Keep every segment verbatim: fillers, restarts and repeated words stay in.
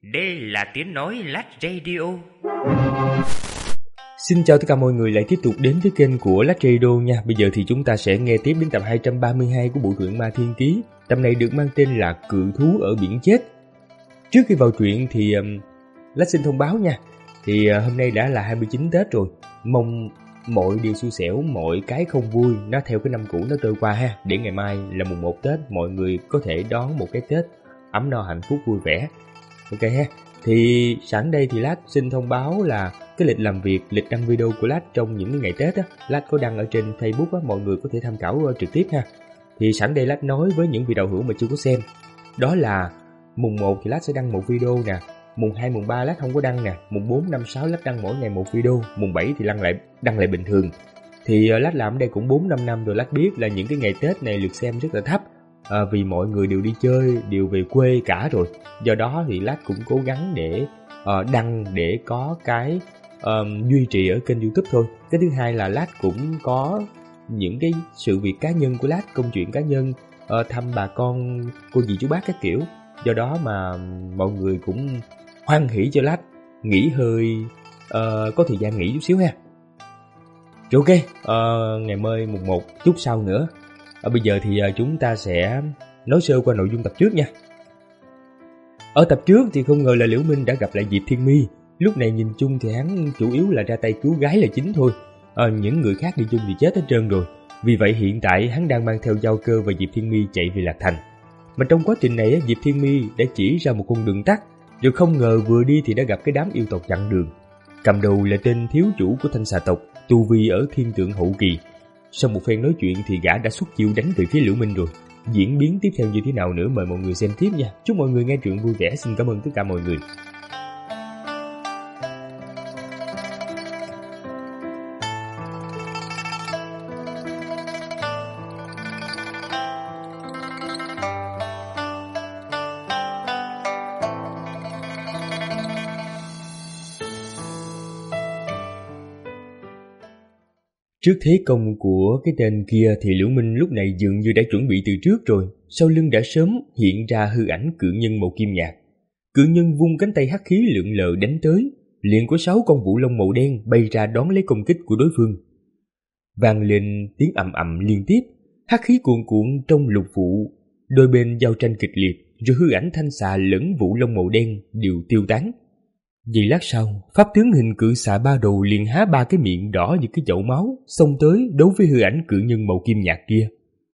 Đây là tiếng nói Lát Radio. Xin chào tất cả mọi người lại tiếp tục đến với kênh của Lát Radio nha. Bây giờ thì chúng ta sẽ nghe tiếp đến tập hai trăm ba mươi hai của bộ truyện Ma Thiên Ký. Tập này được mang tên là Cự Thú ở Biển Chết. Trước khi vào truyện thì um, Lát xin thông báo nha. Thì uh, hôm nay đã là hai mươi chín Tết rồi. Mong mọi điều xui xẻo, mọi cái không vui nó theo cái năm cũ nó trôi qua ha. Để ngày mai là mùng một Tết mọi người có thể đón một cái Tết ấm no hạnh phúc vui vẻ. Ok ha. Thì sẵn đây thì Lát xin thông báo là cái lịch làm việc, lịch đăng video của Lát trong những ngày Tết á, Lát có đăng ở trên Facebook á, mọi người có thể tham khảo trực tiếp ha. Thì sẵn đây Lát nói với những vị đạo hữu mà chưa có xem, đó là mùng một thì Lát sẽ đăng một video nè, mùng hai, mùng ba Lát không có đăng nè, mùng bốn, năm, sáu Lát đăng mỗi ngày một video, mùng bảy thì đăng lại đăng lại bình thường. Thì uh, Lát làm ở đây cũng bốn năm năm rồi, Lát biết là những cái ngày Tết này lượt xem rất là thấp. À, vì mọi người đều đi chơi, đều về quê cả rồi. Do đó thì Lát cũng cố gắng để uh, đăng để có cái uh, duy trì ở kênh YouTube thôi. Cái thứ hai là Lát cũng có những cái sự việc cá nhân của Lát, công chuyện cá nhân, uh, thăm bà con, cô dì chú bác các kiểu. Do đó mà mọi người cũng hoan hỉ cho Lát nghỉ hơi, uh, có thời gian nghỉ chút xíu ha. Rồi ok, uh, ngày mai mùng một chút sau nữa. Ở bây giờ thì chúng ta sẽ nói sơ qua nội dung tập trước nha. Ở tập trước thì không ngờ là Liễu Minh đã gặp lại Diệp Thiên My. Lúc này nhìn chung thì hắn chủ yếu là ra tay cứu gái là chính thôi. À, những người khác đi chung thì chết hết trơn rồi. Vì vậy hiện tại hắn đang mang theo Giao Cơ và Diệp Thiên My chạy về Lạc Thành. Mà trong quá trình này Diệp Thiên My đã chỉ ra một con đường tắt. Rồi không ngờ vừa đi thì đã gặp cái đám yêu tộc chặn đường. Cầm đầu là tên thiếu chủ của Thanh Xà tộc, tu vi ở thiên tượng hậu kỳ. Sau một phen nói chuyện thì gã đã xuất chiêu đánh về phía Liễu Minh rồi. Diễn biến tiếp theo như thế nào nữa mời mọi người xem tiếp nha. Chúc mọi người nghe truyện vui vẻ. Xin cảm ơn tất cả mọi người. Trước thế công của cái tên kia thì Liễu Minh lúc này dường như đã chuẩn bị từ trước rồi. Sau lưng đã sớm hiện ra hư ảnh cự nhân màu kim nhạt. Cự nhân vung cánh tay hắc khí lượn lờ đánh tới, liền có sáu con vũ long màu đen bay ra đón lấy công kích của đối phương. Vang lên tiếng ầm ầm liên tiếp, hắc khí cuồn cuộn trong lục vụ, đôi bên giao tranh kịch liệt, rồi hư ảnh thanh xà lẫn vũ long màu đen đều tiêu tán. Vì lát sau, pháp tướng hình cự xà ba đầu liền há ba cái miệng đỏ như cái chậu máu, xông tới đấu với hư ảnh cự nhân màu kim nhạt kia.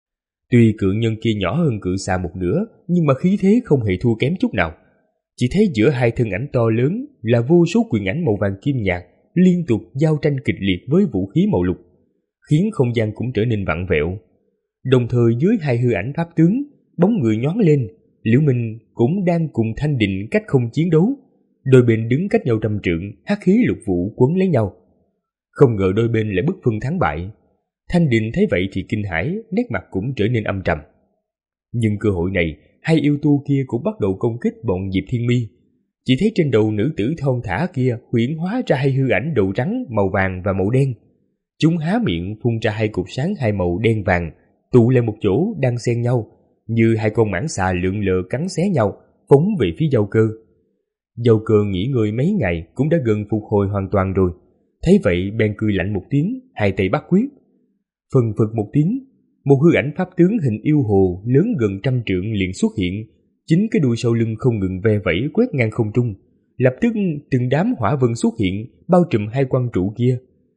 Tuy cự nhân kia nhỏ hơn cự xà một nửa, nhưng mà khí thế không hề thua kém chút nào. Chỉ thấy giữa hai thân ảnh to lớn là vô số quyền ảnh màu vàng kim nhạt liên tục giao tranh kịch liệt với vũ khí màu lục, khiến không gian cũng trở nên vặn vẹo. Đồng thời dưới hai hư ảnh pháp tướng, bóng người nhoáng lên, Liễu Minh cũng đang cùng Thanh Định cách không chiến đấu. Đôi bên đứng cách nhau trăm trượng, hắc khí lục vụ quấn lấy nhau. Không ngờ đôi bên lại bất phân thắng bại. Thanh Định thấy vậy thì kinh hãi, nét mặt cũng trở nên âm trầm. Nhưng cơ hội này, hai yêu tu kia cũng bắt đầu công kích bọn Diệp Thiên My. Chỉ thấy trên đầu nữ tử thon thả kia huyễn hóa ra hai hư ảnh đầu trắng, màu vàng và màu đen. Chúng há miệng phun ra hai cục sáng hai màu đen vàng, tụ lại một chỗ đang xen nhau, như hai con mãng xà lượn lờ cắn xé nhau, phóng về phía Giao Cơ. Giao Cơ nghỉ ngơi mấy ngày cũng đã gần phục hồi hoàn toàn rồi. Thấy vậy bèn cười lạnh một tiếng, hai tay bắt quyết. Phần phật một tiếng, một hư ảnh pháp tướng hình yêu hồ lớn gần trăm trượng liền xuất hiện. Chính cái đuôi sau lưng không ngừng ve vẫy quét ngang không trung. Lập tức từng đám hỏa vân xuất hiện, bao trùm hai quan trụ kia.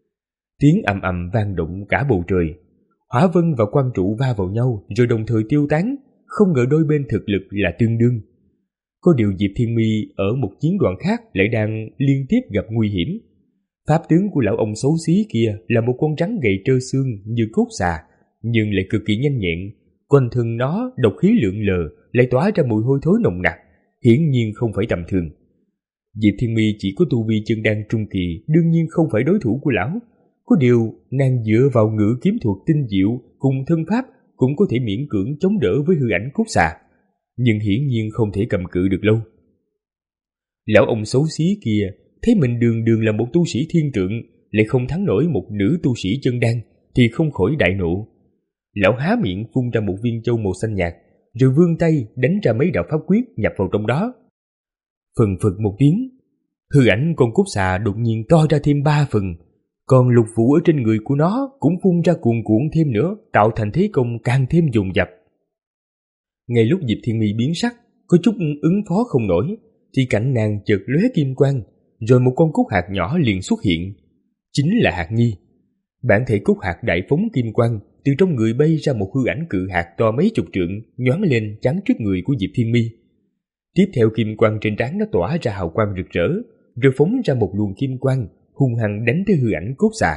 Tiếng ầm ầm vang động cả bầu trời. Hỏa vân và quan trụ va vào nhau rồi đồng thời tiêu tán. Không ngờ đôi bên thực lực là tương đương. Có điều Diệp Thiên My ở một chiến đoàn khác lại đang liên tiếp gặp nguy hiểm. Pháp tướng của lão ông xấu xí kia là một con rắn gầy trơ xương như cốt xà, nhưng lại cực kỳ nhanh nhẹn. Quanh thân nó độc khí lượn lờ, lại tỏa ra mùi hôi thối nồng nặc, hiển nhiên không phải tầm thường. Diệp Thiên My chỉ có tu vi chân đan trung kỳ, đương nhiên không phải đối thủ của lão. Có điều nàng dựa vào ngự kiếm thuật tinh diệu cùng thân pháp cũng có thể miễn cưỡng chống đỡ với hư ảnh cốt xà, nhưng hiển nhiên không thể cầm cự được lâu. Lão ông xấu xí kia thấy mình đường đường là một tu sĩ thiên trượng, lại không thắng nổi một nữ tu sĩ chân đan, thì không khỏi đại nộ. Lão há miệng phun ra một viên châu màu xanh nhạt, rồi vươn tay đánh ra mấy đạo pháp quyết nhập vào trong đó. Phần phật một tiếng, hư ảnh con cốt xà đột nhiên to ra thêm ba phần, còn lục vụ ở trên người của nó cũng phun ra cuồn cuộn thêm nữa, tạo thành thế công càng thêm dồn dập. Ngay lúc Diệp Thiên Mi biến sắc, có chút ứng phó không nổi, thì cảnh nàng chợt lóe kim quang, rồi một con cốt hạt nhỏ liền xuất hiện. Chính là hạt nhi. Bản thể cốt hạt đại phóng kim quang, từ trong người bay ra một hư ảnh cự hạt to mấy chục trượng, nhoáng lên chắn trước người của Diệp Thiên Mi. Tiếp theo kim quang trên trán nó tỏa ra hào quang rực rỡ, rồi phóng ra một luồng kim quang, hung hăng đánh tới hư ảnh cốt xà.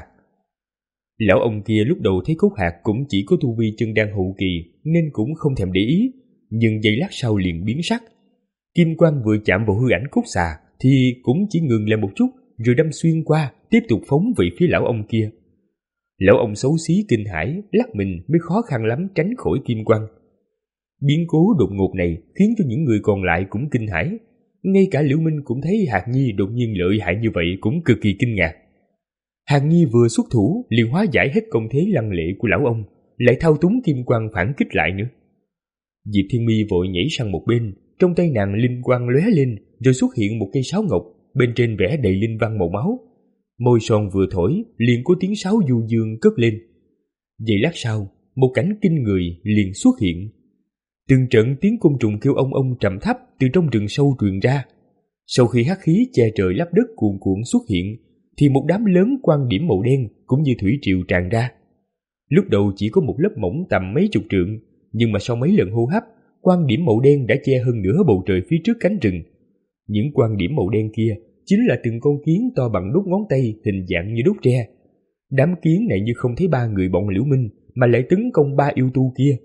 Lão ông kia lúc đầu thấy cốt hạt cũng chỉ có tu vi chân đan hậu kỳ nên cũng không thèm để ý, nhưng giây lát sau liền biến sắc. Kim quang vừa chạm vào hư ảnh cốt xà thì cũng chỉ ngừng lại một chút, rồi đâm xuyên qua, tiếp tục phóng về phía lão ông kia. Lão ông xấu xí kinh hãi, lắc mình mới khó khăn lắm tránh khỏi kim quang. Biến cố đột ngột này khiến cho những người còn lại cũng kinh hãi. Ngay cả Liễu Minh cũng thấy Hạt Nhi đột nhiên lợi hại như vậy cũng cực kỳ kinh ngạc. Hạt Nhi vừa xuất thủ liền hóa giải hết công thế lăng lệ của lão ông, lại thao túng kim quang phản kích lại nữa. Diệp Thiên Mi vội nhảy sang một bên, trong tay nàng linh quang lóe lên, rồi xuất hiện một cây sáo ngọc, bên trên vẽ đầy linh văn màu máu. Môi son vừa thổi, liền có tiếng sáo du dương cất lên. Giây lát sau, một cảnh kinh người liền xuất hiện. Từng trận tiếng côn trùng kêu ông ông trầm thấp từ trong rừng sâu truyền ra. Sau khi hắc khí che trời lấp đất cuồn cuộn xuất hiện, thì một đám lớn quang điểm màu đen cũng như thủy triều tràn ra. Lúc đầu chỉ có một lớp mỏng tầm mấy chục trượng, nhưng mà sau mấy lần hô hấp, quang điểm màu đen đã che hơn nửa bầu trời phía trước cánh rừng. Những quang điểm màu đen kia chính là từng con kiến to bằng đốt ngón tay, hình dạng như đốt tre. Đám kiến này như không thấy ba người bọn Liễu Minh mà lại tấn công ba yêu tu kia.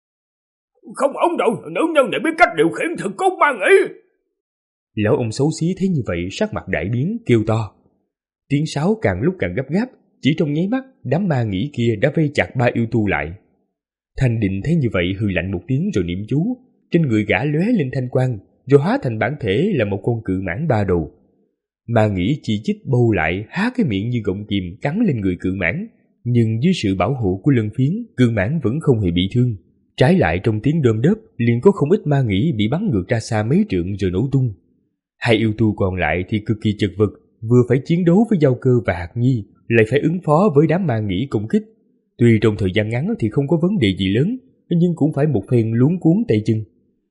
Không ổn đâu, nữ nhân này biết cách điều khiển thực cốt ma nghĩ. Lão ông xấu xí thấy như vậy, sắc mặt đại biến, kêu to. Tiếng sáo càng lúc càng gấp gáp, chỉ trong nháy mắt đám ma nghĩ kia đã vây chặt ba yêu tu lại. Thanh Định thấy như vậy hừ lạnh một tiếng rồi niệm chú, trên người gã lóe lên thanh quang, rồi hóa thành bản thể là một con cự mãng ba đầu. Ma nghĩ chỉ chích bâu lại, há cái miệng như gọng kìm cắn lên người cự mãng, nhưng dưới sự bảo hộ của lân phiến, cự mãng vẫn không hề bị thương. Trái lại trong tiếng đơm đớp liền có không ít ma nghĩ bị bắn ngược ra xa mấy trượng rồi nổ tung. Hai yêu tu còn lại thì cực kỳ chật vật, vừa phải chiến đấu với Giao Cơ và Hạt Nhi, lại phải ứng phó với đám ma nghĩ công kích. Tuy trong thời gian ngắn thì không có vấn đề gì lớn, nhưng cũng phải một phen luống cuống tay chân.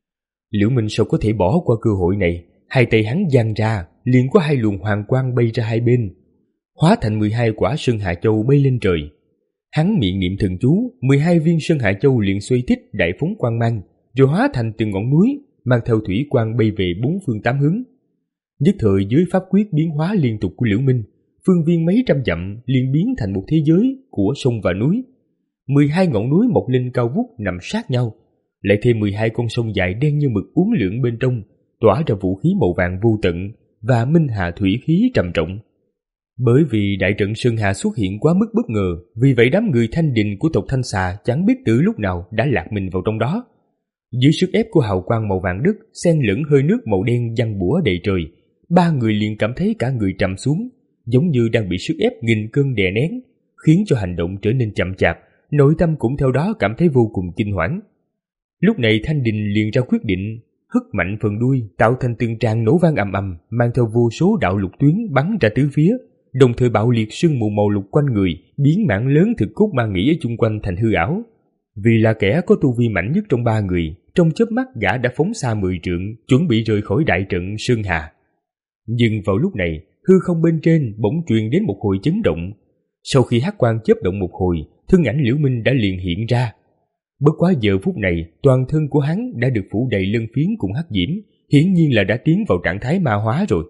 Liễu Minh sao có thể bỏ qua cơ hội này, hai tay hắn giang ra, liền có hai luồng hoàng quang bay ra hai bên, hóa thành mười hai quả Sơn Hà Châu bay lên trời. Hắn miệng niệm thần chú, mười hai viên Sơn Hà Châu liền xoay thích đại phóng quang mang, rồi hóa thành từng ngọn núi, mang theo thủy quang bay về bốn phương tám hướng. Nhất thời dưới pháp quyết biến hóa liên tục của Liễu Minh, phương viên mấy trăm dặm liền biến thành một thế giới của sông và núi. mười hai ngọn núi mọc lên cao vút nằm sát nhau, lại thêm mười hai con sông dài đen như mực uốn lượn bên trong, tỏa ra vũ khí màu vàng vô tận và minh hà thủy khí trầm trọng. Bởi vì đại trận Sơn Hà xuất hiện quá mức bất ngờ, vì vậy đám người Thanh Định của tộc Thanh Xà chẳng biết từ lúc nào đã lạc mình vào trong đó. Dưới sức ép của hào quang màu vàng đất xen lẫn hơi nước màu đen giăng bủa đầy trời, ba người liền cảm thấy cả người trầm xuống, giống như đang bị sức ép nghìn cân đè nén, khiến cho hành động trở nên chậm chạp, nội tâm cũng theo đó cảm thấy vô cùng kinh hoảng. Lúc này Thanh Định liền ra quyết định, hất mạnh phần đuôi tạo thành từng tràng nổ vang ầm ầm, mang theo vô số đạo lục tuyến bắn ra tứ phía, đồng thời bạo liệt sương mù màu lục quanh người, biến mảng lớn thực cốt ma nghĩ ở chung quanh thành hư ảo. Vì là kẻ có tu vi mạnh nhất trong ba người, trong chớp mắt gã đã phóng xa mười trượng, chuẩn bị rời khỏi đại trận Sơn Hà. Nhưng vào lúc này, hư không bên trên bỗng truyền đến một hồi chấn động. Sau khi hắc quang chớp động một hồi, thân ảnh Liễu Minh đã liền hiện ra. Bất quá giờ phút này, toàn thân của hắn đã được phủ đầy lân phiến cùng hắc diễm, hiển nhiên là đã tiến vào trạng thái ma hóa rồi.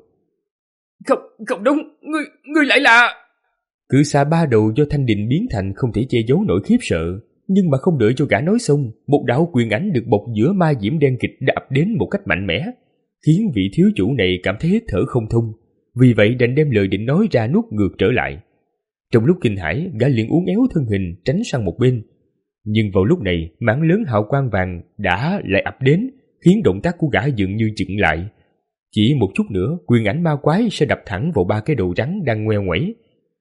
Không, không đúng, ngươi, ngươi lại là... Cự xà ba đầu do Thanh Định biến thành không thể che giấu nỗi khiếp sợ, nhưng mà không đợi cho gã nói xong, một đạo quyền ảnh được bọc giữa ma diễm đen kịch đã ập đến một cách mạnh mẽ, khiến vị thiếu chủ này cảm thấy hít thở không thông, vì vậy đành đem lời định nói ra nuốt ngược trở lại. Trong lúc kinh hãi, gã liền uốn éo thân hình tránh sang một bên. Nhưng vào lúc này, mảng lớn hào quang vàng đã lại ập đến, khiến động tác của gã dường như chững lại. Chỉ một chút nữa, quyền ảnh ma quái sẽ đập thẳng vào ba cái đầu rắn đang ngoe ngoẩy.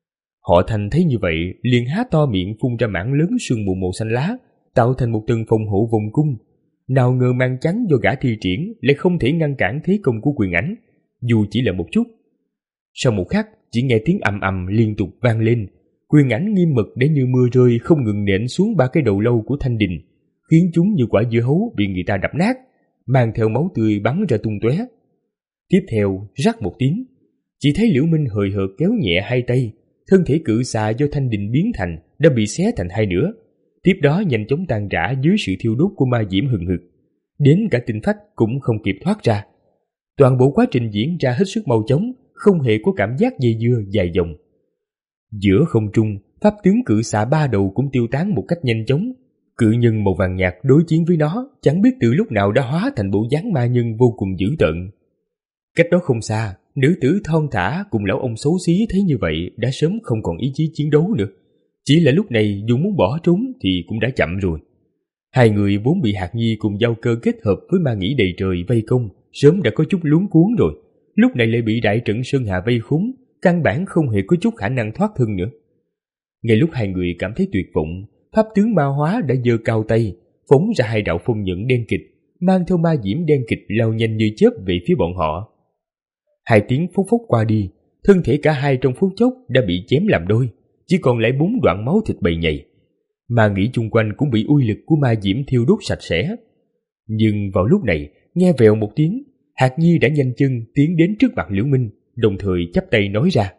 Họ Thành thấy như vậy, liền há to miệng phun ra mảng lớn sương mù màu xanh lá, tạo thành một tầng phòng hộ vòng cung. Nào ngờ mang chắn do gã thi triển lại không thể ngăn cản thế công của Quyền Ảnh, dù chỉ là một chút. Sau một khắc, chỉ nghe tiếng ầm ầm liên tục vang lên. Quyền Ảnh nghiêm mật để như mưa rơi không ngừng nện xuống ba cái đầu lâu của Thanh Đình, khiến chúng như quả dưa hấu bị người ta đập nát, mang theo máu tươi bắn ra tung tóe. Tiếp theo, rắc một tiếng, chỉ thấy Liễu Minh hời hợt kéo nhẹ hai tay, thân thể cự xà do Thanh Đình biến thành đã bị xé thành hai nửa, tiếp đó nhanh chóng tan rã dưới sự thiêu đốt của ma diễm hừng hực, đến cả tinh phách cũng không kịp thoát ra. Toàn bộ quá trình diễn ra hết sức mau chóng, không hề có cảm giác dây dưa dài dòng. Giữa không trung, pháp tướng cự xà ba đầu cũng tiêu tán một cách nhanh chóng. Cự nhân màu vàng nhạt đối chiến với nó chẳng biết từ lúc nào đã hóa thành bộ dáng ma nhân vô cùng dữ tợn. Cách đó không xa, nữ tử thon thả cùng lão ông xấu xí thấy như vậy đã sớm không còn ý chí chiến đấu nữa. Chỉ là lúc này dù muốn bỏ trốn thì cũng đã chậm rồi. Hai người vốn bị Hạc Nhi cùng Giao Cơ kết hợp với ma nghĩ đầy trời vây công, sớm đã có chút luống cuống rồi. Lúc này lại bị đại trận Sơn Hà vây khốn, căn bản không hề có chút khả năng thoát thân nữa. Ngay lúc hai người cảm thấy tuyệt vọng, pháp tướng ma hóa đã giơ cao tay, phóng ra hai đạo phong nhận đen kịt, mang theo ma diễm đen kịt lao nhanh như chớp về phía bọn họ. Hai tiếng phốc phốc qua đi, thân thể cả hai trong phút chốc đã bị chém làm đôi, chỉ còn lại bốn đoạn máu thịt bầy nhầy. Ma nghĩ chung quanh cũng bị uy lực của ma diễm thiêu đốt sạch sẽ. Nhưng vào lúc này, nghe vèo một tiếng, Hạc Nhi đã nhanh chân tiến đến trước mặt Liễu Minh, đồng thời chắp tay nói ra: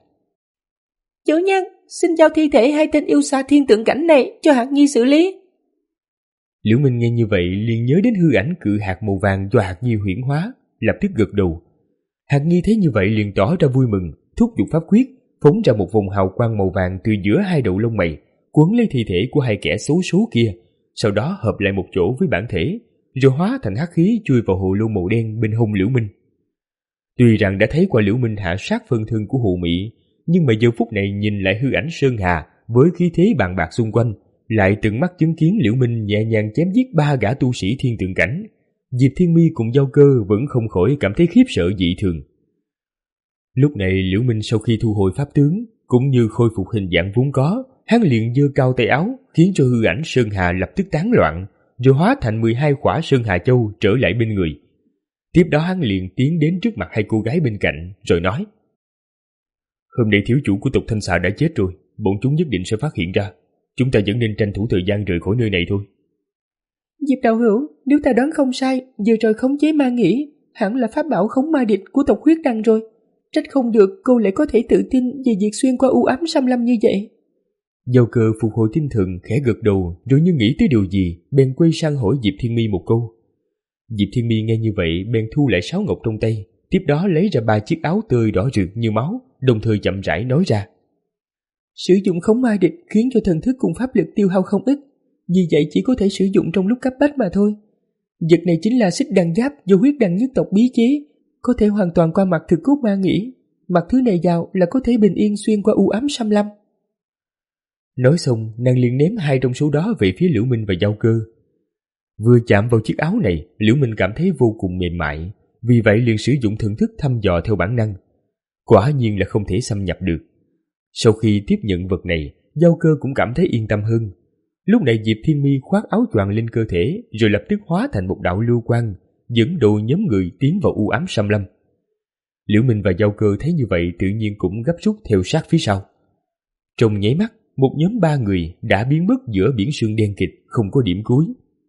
Chủ nhân, xin giao thi thể hai tên yêu xa thiên tượng cảnh này cho Hạc Nhi xử lý. Liễu Minh nghe như vậy liền nhớ đến hư ảnh cự hạt màu vàng do Hạc Nhi huyễn hóa, lập tức gật đầu. Hạc Nhi thấy như vậy liền tỏ ra vui mừng, thúc giục pháp quyết, phóng ra một vòng hào quang màu vàng từ giữa hai đầu lông mày, quấn lấy thi thể của hai kẻ xấu số kia, sau đó hợp lại một chỗ với bản thể, rồi hóa thành hắc khí chui vào hồ lô màu đen bên hông Liễu Minh. Tuy rằng đã thấy qua Liễu Minh hạ sát phân thân của Hồ Mị, nhưng mà giờ phút này nhìn lại hư ảnh Sơn Hà với khí thế bàn bạc xung quanh, lại tận mắt chứng kiến Liễu Minh nhẹ nhàng chém giết ba gã tu sĩ thiên tượng cảnh, Diệp Thiên Mi cùng Giao Cơ vẫn không khỏi cảm thấy khiếp sợ dị thường. Lúc này Liễu Minh sau khi thu hồi pháp tướng, cũng như khôi phục hình dạng vốn có, hắn liền giơ cao tay áo, khiến cho hư ảnh Sơn Hà lập tức tán loạn, rồi hóa thành mười hai khỏa Sơn Hà Châu trở lại bên người. Tiếp đó hắn liền tiến đến trước mặt hai cô gái bên cạnh, rồi nói: Hôm nay thiếu chủ của tộc Thanh Xà đã chết rồi, bọn chúng nhất định sẽ phát hiện ra. Chúng ta vẫn nên tranh thủ thời gian rời khỏi nơi này thôi. Diệp đạo hữu, nếu ta đoán không sai, vừa rồi khống chế ma nghĩ, hẳn là pháp bảo khống ma địch của tộc Huyết Đăng rồi. Trách không được cô lại có thể tự tin về việc xuyên qua u ám xâm lâm như vậy. Giao Cơ phục hồi tinh thần, khẽ gật đầu, rồi như nghĩ tới điều gì, bèn quay sang hỏi Diệp Thiên Mi một câu. Diệp Thiên Mi nghe như vậy, bèn thu lại sáo ngọc trong tay, tiếp đó lấy ra ba chiếc áo tơi đỏ rực như máu, đồng thời chậm rãi nói ra: Sử dụng khống ma địch khiến cho thần thức cùng pháp lực tiêu hao không ít, vì vậy chỉ có thể sử dụng trong lúc cấp bách mà thôi. Vật này chính là xích đằng giáp do Huyết Đăng nhất tộc bí chế, có thể hoàn toàn qua mặt thực cốt ma nghĩ, mặc thứ này vào là có thể bình yên xuyên qua u ám xâm lâm. Nói xong, nàng liền ném hai trong số đó về phía Liễu Minh và Giao Cơ. Vừa chạm vào chiếc áo này, Liễu Minh cảm thấy vô cùng mềm mại, vì vậy liền sử dụng thần thức thăm dò theo bản năng. Quả nhiên là không thể xâm nhập được. Sau khi tiếp nhận vật này, Giao Cơ cũng cảm thấy yên tâm hơn. Lúc này Diệp Thiên Mi khoác áo choàng lên cơ thể, rồi lập tức hóa thành một đạo lưu quang, dẫn đầu nhóm người tiến vào u ám xâm lâm. Liễu Minh và Giao Cơ thấy như vậy tự nhiên cũng gấp rút theo sát phía sau. Trong nháy mắt, một nhóm ba người đã biến mất giữa biển sương đen kịt, không có điểm cuối.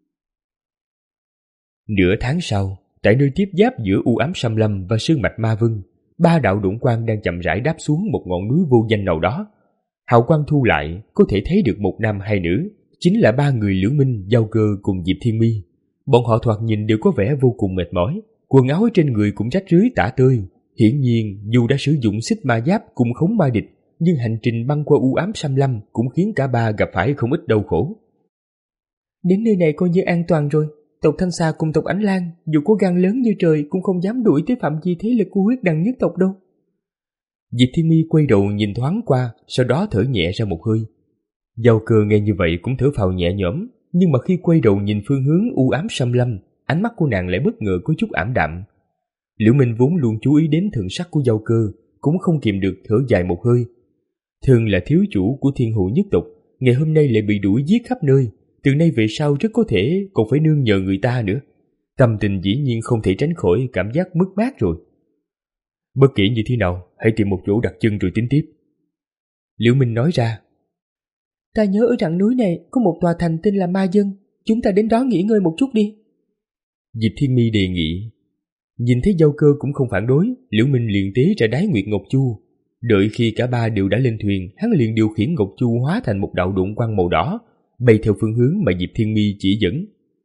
Nửa tháng sau, tại nơi tiếp giáp giữa u ám xâm lâm và sơn mạch Ma Vân, ba đạo độn quang đang chậm rãi đáp xuống một ngọn núi vô danh nào đó. Hào quang thu lại, có thể thấy được một nam hai nữ, chính là ba người Liễu Minh, Giao Cơ cùng Diệp Thiên Mi. Bọn họ thoạt nhìn đều có vẻ vô cùng mệt mỏi, quần áo ở trên người cũng rách rưới tả tơi. Hiển nhiên, dù đã sử dụng xích ma giáp cùng khống ma địch, nhưng hành trình băng qua u ám xâm lâm cũng khiến cả ba gặp phải không ít đau khổ. Đến nơi này coi như an toàn rồi. Tộc Thanh Xà cùng tộc Ánh Lan dù có gan lớn như trời cũng không dám đuổi tới phạm vi thế lực của Huyết Đăng nhất tộc đâu. Diệp Thiên Mi quay đầu nhìn thoáng qua, sau đó thở nhẹ ra một hơi. Giao Cơ nghe như vậy cũng thở phào nhẹ nhõm, nhưng mà khi quay đầu nhìn phương hướng u ám xâm lâm, ánh mắt của nàng lại bất ngờ có chút ảm đạm. Liễu Minh vốn luôn chú ý đến thần sắc của Giao Cơ, cũng không kìm được thở dài một hơi. Thường là thiếu chủ của Thiên Hộ nhất tộc, ngày hôm nay lại bị đuổi giết khắp nơi, từ nay về sau rất có thể còn phải nương nhờ người ta nữa. tâm tình dĩ nhiên không thể tránh khỏi cảm giác mất mát rồi. Bất kể như thế nào, hãy tìm một chỗ đặt chân rồi tính tiếp. Liễu Minh nói ra. Ta nhớ ở rặng núi này có một tòa thành tên là Ma Dân, chúng ta đến đó nghỉ ngơi một chút đi. Diệp Thiên Mi đề nghị. Nhìn thấy Giao Cơ cũng không phản đối, Liễu Minh liền tế ra đái nguyệt ngọc chu. Đợi khi cả ba đều đã lên thuyền, hắn liền điều khiển ngọc chu hóa thành một đạo độn quang màu đỏ, bay theo phương hướng mà Diệp Thiên Mi chỉ dẫn.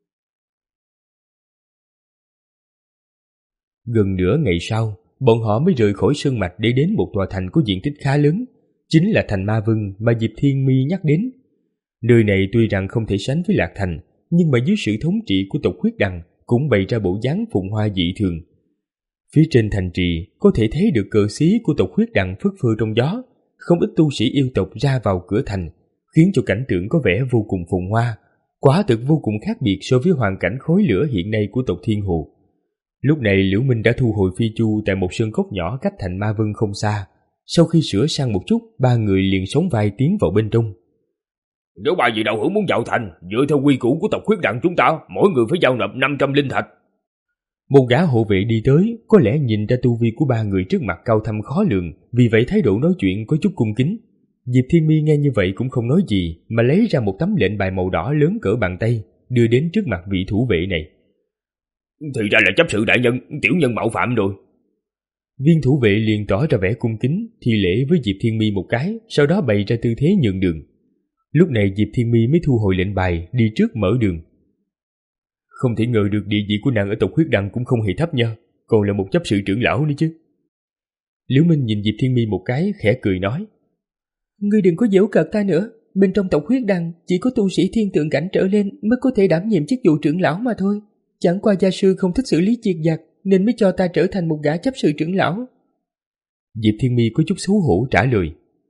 Gần nửa ngày sau, bọn họ mới rời khỏi sơn mạch để đến một tòa thành có diện tích khá lớn, chính là thành Ma Vân mà Diệp Thiên Mi nhắc đến. Nơi này tuy rằng không thể sánh với Lạc Thành, nhưng mà dưới sự thống trị của tộc Huyết Đằng cũng bày ra bộ dáng phồn hoa dị thường. Phía trên thành trì có thể thấy được cờ xí của tộc Huyết Đằng phất phơ trong gió, không ít tu sĩ yêu tộc ra vào cửa thành, khiến cho cảnh tượng có vẻ vô cùng phồn hoa, quả thực vô cùng khác biệt so với hoàn cảnh khói lửa hiện nay của tộc Thiên Hồ. Lúc này Liễu Minh đã thu hồi phi chu tại một sơn cốc nhỏ cách thành Ma Vân không xa. Sau khi sửa sang một chút, ba người liền sóng vai tiến vào bên trong. Nếu ba vị đạo hữu muốn vào thành, dựa theo quy củ của tộc Huyết Đằng chúng ta, mỗi người phải giao nộp năm trăm linh thạch. Một gã hộ vệ đi tới, có lẽ nhìn ra tu vi của ba người trước mặt cao thâm khó lường, vì vậy thái độ nói chuyện có chút cung kính. Diệp Thiên Mi nghe như vậy cũng không nói gì, mà lấy ra một tấm lệnh bài màu đỏ lớn cỡ bàn tay, đưa đến trước mặt vị thủ vệ này. Thì ra là chấp sự đại nhân, tiểu nhân mạo phạm rồi. Viên thủ vệ liền tỏ ra vẻ cung kính, thi lễ với Diệp Thiên Mi một cái, sau đó bày ra tư thế nhường đường. Lúc này Diệp Thiên Mi mới thu hồi lệnh bài, đi trước mở đường. Không thể ngờ được địa vị của nàng ở tộc Huyết Đằng cũng không hề thấp nha, còn là một chấp sự trưởng lão nữa chứ. Liễu Minh nhìn Diệp Thiên Mi một cái, khẽ cười nói. Ngươi đừng có giễu cợt ta nữa, bên trong tộc Huyết Đằng chỉ có tu sĩ thiên tượng cảnh trở lên mới có thể đảm nhiệm chức vụ trưởng lão mà thôi. Chẳng qua gia sư không thích xử lý chiệt giặc nên mới cho ta trở thành một gã chấp sự trưởng lão. Diệp Thiên Mi có chút xấu hổ trả lời.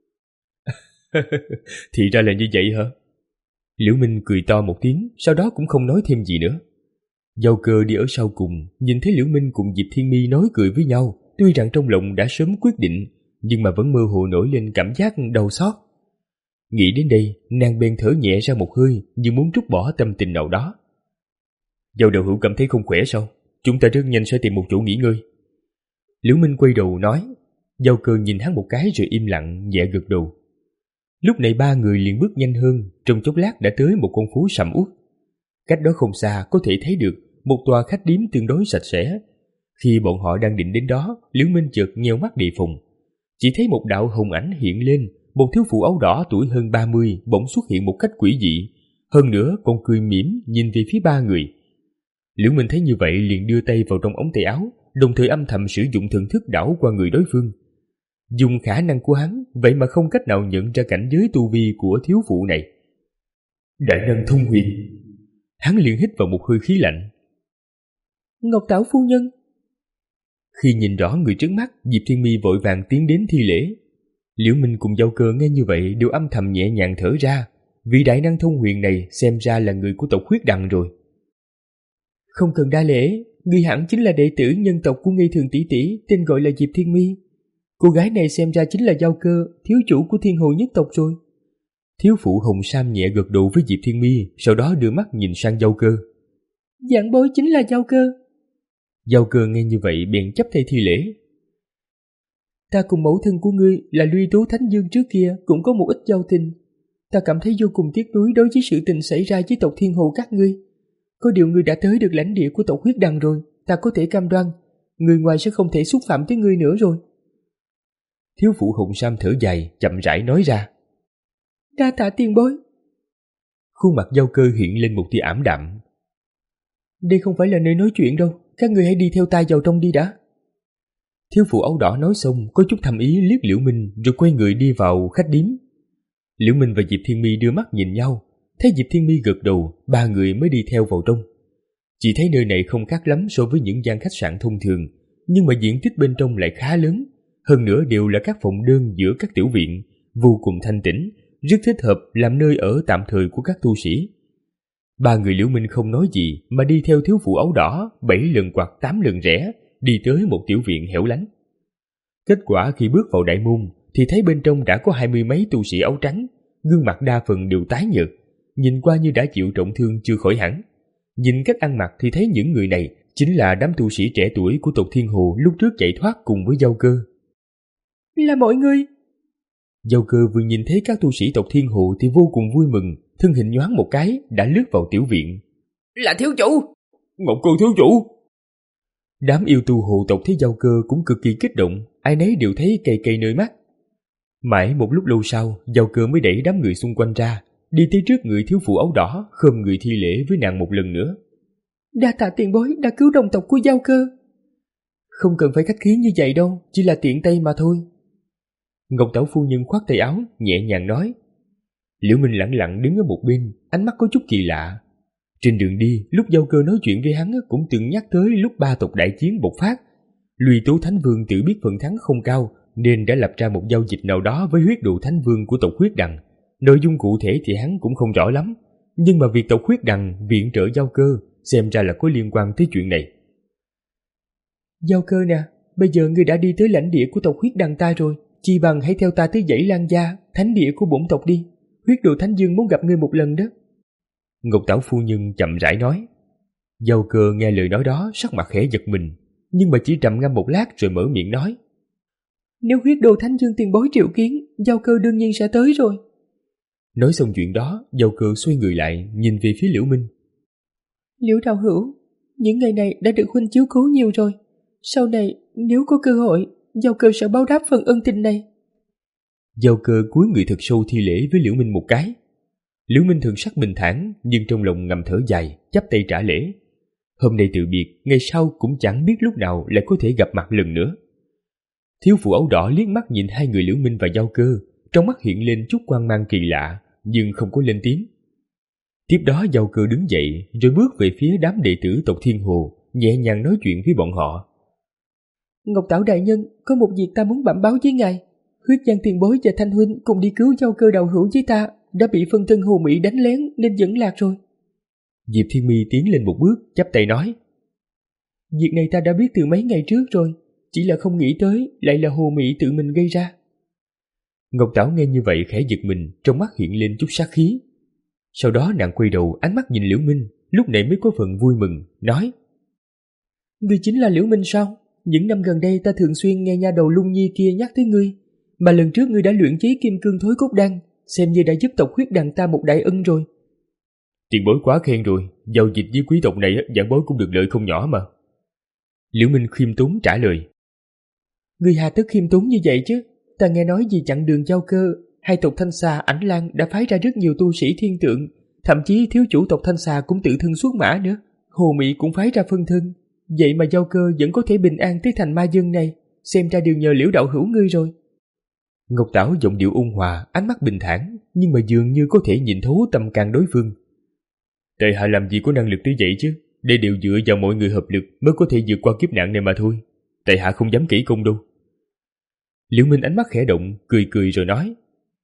Thì ra là như vậy hả? Liễu Minh cười to một tiếng, sau đó cũng không nói thêm gì nữa. Giao Cơ đi ở sau cùng, nhìn thấy Liễu Minh cùng Diệp Thiên Mi nói cười với nhau, tuy rằng trong lòng đã sớm quyết định, nhưng mà vẫn mơ hồ nổi lên cảm giác đau xót. Nghĩ đến đây, nàng bèn thở nhẹ ra một hơi, như muốn trút bỏ tâm tình nào đó. Giao đạo hữu cảm thấy không khỏe sao? Chúng ta rất nhanh sẽ tìm một chỗ nghỉ ngơi. Liễu Minh quay đầu nói. Giao Cơ nhìn hắn một cái rồi im lặng, nhẹ gật đầu. Lúc này ba người liền bước nhanh hơn, trong chốc lát đã tới một con phố sầm uất. Cách đó không xa có thể thấy được một tòa khách điếm tương đối sạch sẽ. Khi bọn họ đang định đến đó, Liễu Minh chợt nheo mắt đề phòng. Chỉ thấy một đạo hồng ảnh hiện lên, một thiếu phụ áo đỏ tuổi hơn ba mươi bỗng xuất hiện một cách quỷ dị, hơn nữa còn cười mỉm nhìn về phía ba người. Liễu Minh thấy như vậy liền đưa tay vào trong ống tay áo, đồng thời âm thầm sử dụng thần thức đảo qua người đối phương. Dùng khả năng của hắn, vậy mà không cách nào nhận ra cảnh giới tu vi của thiếu phụ này. Đại năng thông huyền. Hắn liền hít vào một hơi khí lạnh. Ngọc Tảo phu nhân. Khi nhìn rõ người trước mắt, Diệp Thiên Mi vội vàng tiến đến thi lễ. Liễu Minh cùng Giao Cơ nghe như vậy đều âm thầm nhẹ nhàng thở ra, vì đại năng thông huyền này xem ra là người của tộc Huyết Đằng rồi. Không cần đa lễ, người hẳn chính là đệ tử nhân tộc của Ngây Thường tỷ tỷ, tên gọi là Diệp Thiên Mi. Cô gái này xem ra chính là Giao Cơ, thiếu chủ của Thiên Hồ nhất tộc rồi. Thiếu phụ Hồng Sam nhẹ gật đầu với Diệp Thiên Mi, sau đó đưa mắt nhìn sang Giao Cơ. Giảng bối chính là Giao Cơ. Giao Cơ nghe như vậy bèn chắp tay thi lễ. Ta cùng mẫu thân của ngươi là Luy Tố Thánh Dương trước kia cũng có một ít giao tình. Ta cảm thấy vô cùng tiếc nuối đối với sự tình xảy ra với tộc Thiên Hồ các ngươi. Có điều ngươi đã tới được lãnh địa của tộc Huyết Đằng rồi, ta có thể cam đoan, người ngoài sẽ không thể xúc phạm tới ngươi nữa rồi. Thiếu phụ Hồng Sam thở dài, chậm rãi nói ra. Đa tạ tiền bối. Khuôn mặt Giao Cơ hiện lên một tia ảm đạm. Đây không phải là nơi nói chuyện đâu, các người hãy đi theo ta vào trong đi đã. Thiếu phụ áo đỏ nói xong, có chút thầm ý liếc Liễu Minh rồi quay người đi vào khách điếm. Liễu Minh và Diệp Thiên Mi đưa mắt nhìn nhau, thấy Diệp Thiên Mi gật đầu, ba người mới đi theo vào trong. Chỉ thấy nơi này không khác lắm so với những gian khách sạn thông thường, nhưng mà diện tích bên trong lại khá lớn, hơn nữa đều là các phòng đơn giữa các tiểu viện, vô cùng thanh tĩnh, rất thích hợp làm nơi ở tạm thời của các tu sĩ. Ba người Liễu Minh không nói gì mà đi theo thiếu phụ áo đỏ bảy lần quạt tám lần rẽ, đi tới một tiểu viện hẻo lánh. Kết quả khi bước vào đại môn thì thấy bên trong đã có hai mươi mấy tu sĩ áo trắng, gương mặt đa phần đều tái nhợt, nhìn qua như đã chịu trọng thương chưa khỏi hẳn. Nhìn cách ăn mặc thì thấy những người này chính là đám tu sĩ trẻ tuổi của tộc Thiên Hồ lúc trước chạy thoát cùng với Giao Cơ. Là mọi người. Giao Cơ vừa nhìn thấy các tu sĩ tộc Thiên Hồ thì vô cùng vui mừng, thân hình nhoáng một cái đã lướt vào tiểu viện. Là thiếu chủ! Ngọc Cơ thiếu chủ! Đám yêu tu hồ tộc thấy Giao Cơ cũng cực kỳ kích động, ai nấy đều thấy cay cay nơi mắt. Mãi một lúc lâu sau, Giao Cơ mới đẩy đám người xung quanh ra, đi tới trước người thiếu phụ áo đỏ, khom người thi lễ với nàng một lần nữa. Đa tạ tiền bối đã cứu đồng tộc của Giao Cơ. Không cần phải khách khí như vậy đâu, chỉ là tiện tay mà thôi. Ngọc Tảo phu nhân khoác tay áo, nhẹ nhàng nói. Liễu Minh lặng lặng đứng ở một bên, ánh mắt có chút kỳ lạ. Trên đường đi, lúc Giao Cơ nói chuyện với hắn cũng từng nhắc tới lúc ba tộc đại chiến bộc phát. Lùi Tố Thánh Vương tự biết phần thắng không cao, nên đã lập ra một giao dịch nào đó với huyết độ Thánh Vương của tộc Huyết Đằng. Nội dung cụ thể thì hắn cũng không rõ lắm, nhưng mà việc tộc Huyết Đằng viện trợ Giao Cơ xem ra là có liên quan tới chuyện này. Giao Cơ nè, bây giờ ngươi đã đi tới lãnh địa của tộc Huyết Đằng ta rồi, chi bằng hãy theo ta tới dãy Lan Gia, thánh địa của bổn tộc đi. Huyết độ Thánh Dương muốn gặp ngươi một lần đó. Ngọc Tảo phu nhân chậm rãi nói. Giao Cơ nghe lời nói đó, sắc mặt khẽ giật mình, nhưng mà chỉ trầm ngâm một lát rồi mở miệng nói. Nếu huyết đồ Thánh Dương tiền bối triệu kiến, Giao Cơ đương nhiên sẽ tới rồi. Nói xong chuyện đó, Giao Cơ xoay người lại, nhìn về phía Liễu Minh. Liễu đạo hữu, những ngày này đã được huynh chiếu cố nhiều rồi. Sau này, nếu có cơ hội, Giao Cơ sẽ báo đáp phần ân tình này. Giao Cơ cúi người thật sâu thi lễ với Liễu Minh một cái. Liễu Minh thần sắc bình thản, nhưng trong lòng ngầm thở dài, chắp tay trả lễ. Hôm nay từ biệt, ngày sau cũng chẳng biết lúc nào lại có thể gặp mặt lần nữa. Thiếu phụ áo đỏ liếc mắt nhìn hai người Liễu Minh và Giao Cơ, trong mắt hiện lên chút quang mang kỳ lạ, nhưng không có lên tiếng. Tiếp đó Giao Cơ đứng dậy, rồi bước về phía đám đệ tử tộc Thiên Hồ, nhẹ nhàng nói chuyện với bọn họ. Ngọc Tảo đại nhân, có một việc ta muốn bẩm báo với ngài. Huyết Giang tiền bối và Thanh huynh cùng đi cứu Giao Cơ đạo hữu với ta, đã bị phân thân Hồ Mỹ đánh lén nên dẫn lạc rồi. Diệp Thiên Mi tiến lên một bước, chắp tay nói. Việc này ta đã biết từ mấy ngày trước rồi, chỉ là không nghĩ tới lại là Hồ Mỹ tự mình gây ra. Ngọc Tảo nghe như vậy khẽ giật mình, trong mắt hiện lên chút sát khí. Sau đó nàng quay đầu ánh mắt nhìn Liễu Minh, lúc này mới có phần vui mừng, nói. Ngươi chính là Liễu Minh sao? Những năm gần đây ta thường xuyên nghe nha đầu Lung Nhi kia nhắc tới ngươi, mà lần trước ngươi đã luyện chế kim cương thối cốt đan, xem như đã giúp tộc Huyết Đằng ta một đại ân rồi. Tiền bối quá khen rồi, giao dịch với quý tộc này giảng bối cũng được lợi không nhỏ mà. Liễu Minh khiêm tốn trả lời. Ngươi hà tất khiêm tốn như vậy chứ? Ta nghe nói vì chặn đường Giao Cơ, hai tộc Thanh Xà, Ảnh Lan đã phái ra rất nhiều tu sĩ thiên tượng, thậm chí thiếu chủ tộc Thanh Xà cũng tự thân xuất mã nữa. Hồ Mỹ cũng phái ra phân thân, vậy mà Giao Cơ vẫn có thể bình an tới thành ma dân này, xem ra đều nhờ Liễu đạo hữu ngươi rồi. Ngọc Tảo giọng điệu ôn hòa, ánh mắt bình thản, nhưng mà dường như có thể nhìn thấu tâm can đối phương. Tệ hạ làm gì có năng lực tới vậy chứ, đây đều dựa vào mọi người hợp lực mới có thể vượt qua kiếp nạn này mà thôi. Tệ hạ không dám kỹ công đâu. Liễu Minh ánh mắt khẽ động, cười cười rồi nói.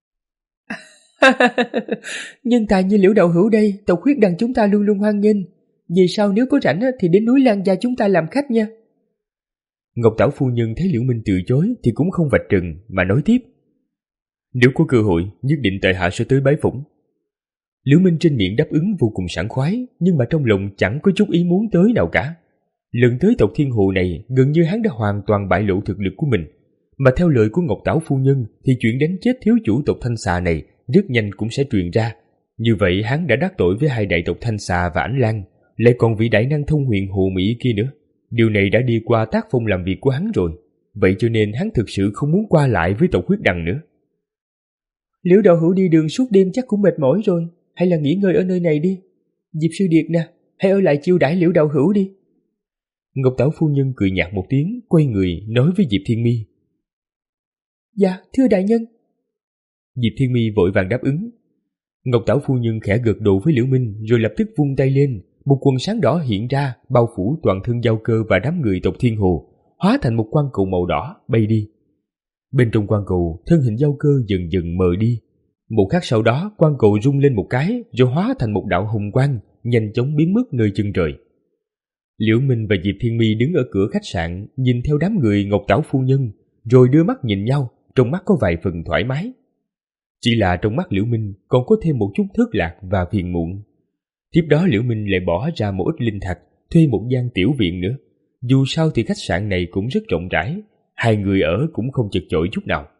Nhân tài như Liễu đạo hữu đây, tộc Huyết Đằng chúng ta luôn luôn hoan nghênh. Về sau nếu có rảnh thì đến núi Lan Gia chúng ta làm khách nha. Ngọc Tảo phu nhân thấy Liễu Minh từ chối thì cũng không vạch trần mà nói tiếp. Nếu có cơ hội, nhất định tại hạ sẽ tới bái phỏng. Liễu Minh trên miệng đáp ứng vô cùng sảng khoái, nhưng mà trong lòng chẳng có chút ý muốn tới nào cả. Lần tới tộc Thiên Hồ này, gần như hắn đã hoàn toàn bại lộ thực lực của mình. Mà theo lời của Ngọc Tảo phu nhân thì chuyện đánh chết thiếu chủ tộc Thanh Xà này rất nhanh cũng sẽ truyền ra. Như vậy hắn đã đắc tội với hai đại tộc Thanh Xà và Ảnh Lan, lại còn vị đại năng thông huyền Hồ Mỹ kia nữa. Điều này đã đi qua tác phong làm việc của hắn rồi, vậy cho nên hắn thực sự không muốn qua lại với tộc Huyết Đằng nữa. Liễu đạo hữu đi đường suốt đêm chắc cũng mệt mỏi rồi, hay là nghỉ ngơi ở nơi này đi. Diệp sư điệt nè, hãy ở lại chiêu đãi Liễu đạo hữu đi. Ngọc Tảo phu nhân cười nhạt một tiếng, quay người nói với Diệp Thiên Mi. Dạ, thưa đại nhân. Diệp Thiên Mi vội vàng đáp ứng. Ngọc Tảo phu nhân khẽ gật đầu với Liễu Minh, rồi lập tức vung tay lên, một quần sáng đỏ hiện ra, bao phủ toàn thân Giao Cơ và đám người tộc Thiên Hồ, hóa thành một quang cầu màu đỏ bay đi. Bên trong quang cầu, thân hình Giao Cơ dần dần mờ đi. Một khắc sau đó, quang cầu rung lên một cái, rồi hóa thành một đạo hồng quang, nhanh chóng biến mất nơi chân trời. Liễu Minh và Diệp Thiên Mi đứng ở cửa khách sạn, nhìn theo đám người Ngọc Tảo phu nhân, rồi đưa mắt nhìn nhau, trong mắt có vài phần thoải mái. Chỉ là trong mắt Liễu Minh còn có thêm một chút thất lạc và phiền muộn. Tiếp đó Liễu Minh lại bỏ ra một ít linh thạch, thuê một gian tiểu viện nữa. Dù sao thì khách sạn này cũng rất rộng rãi, hai người ở cũng không chật chội chút nào.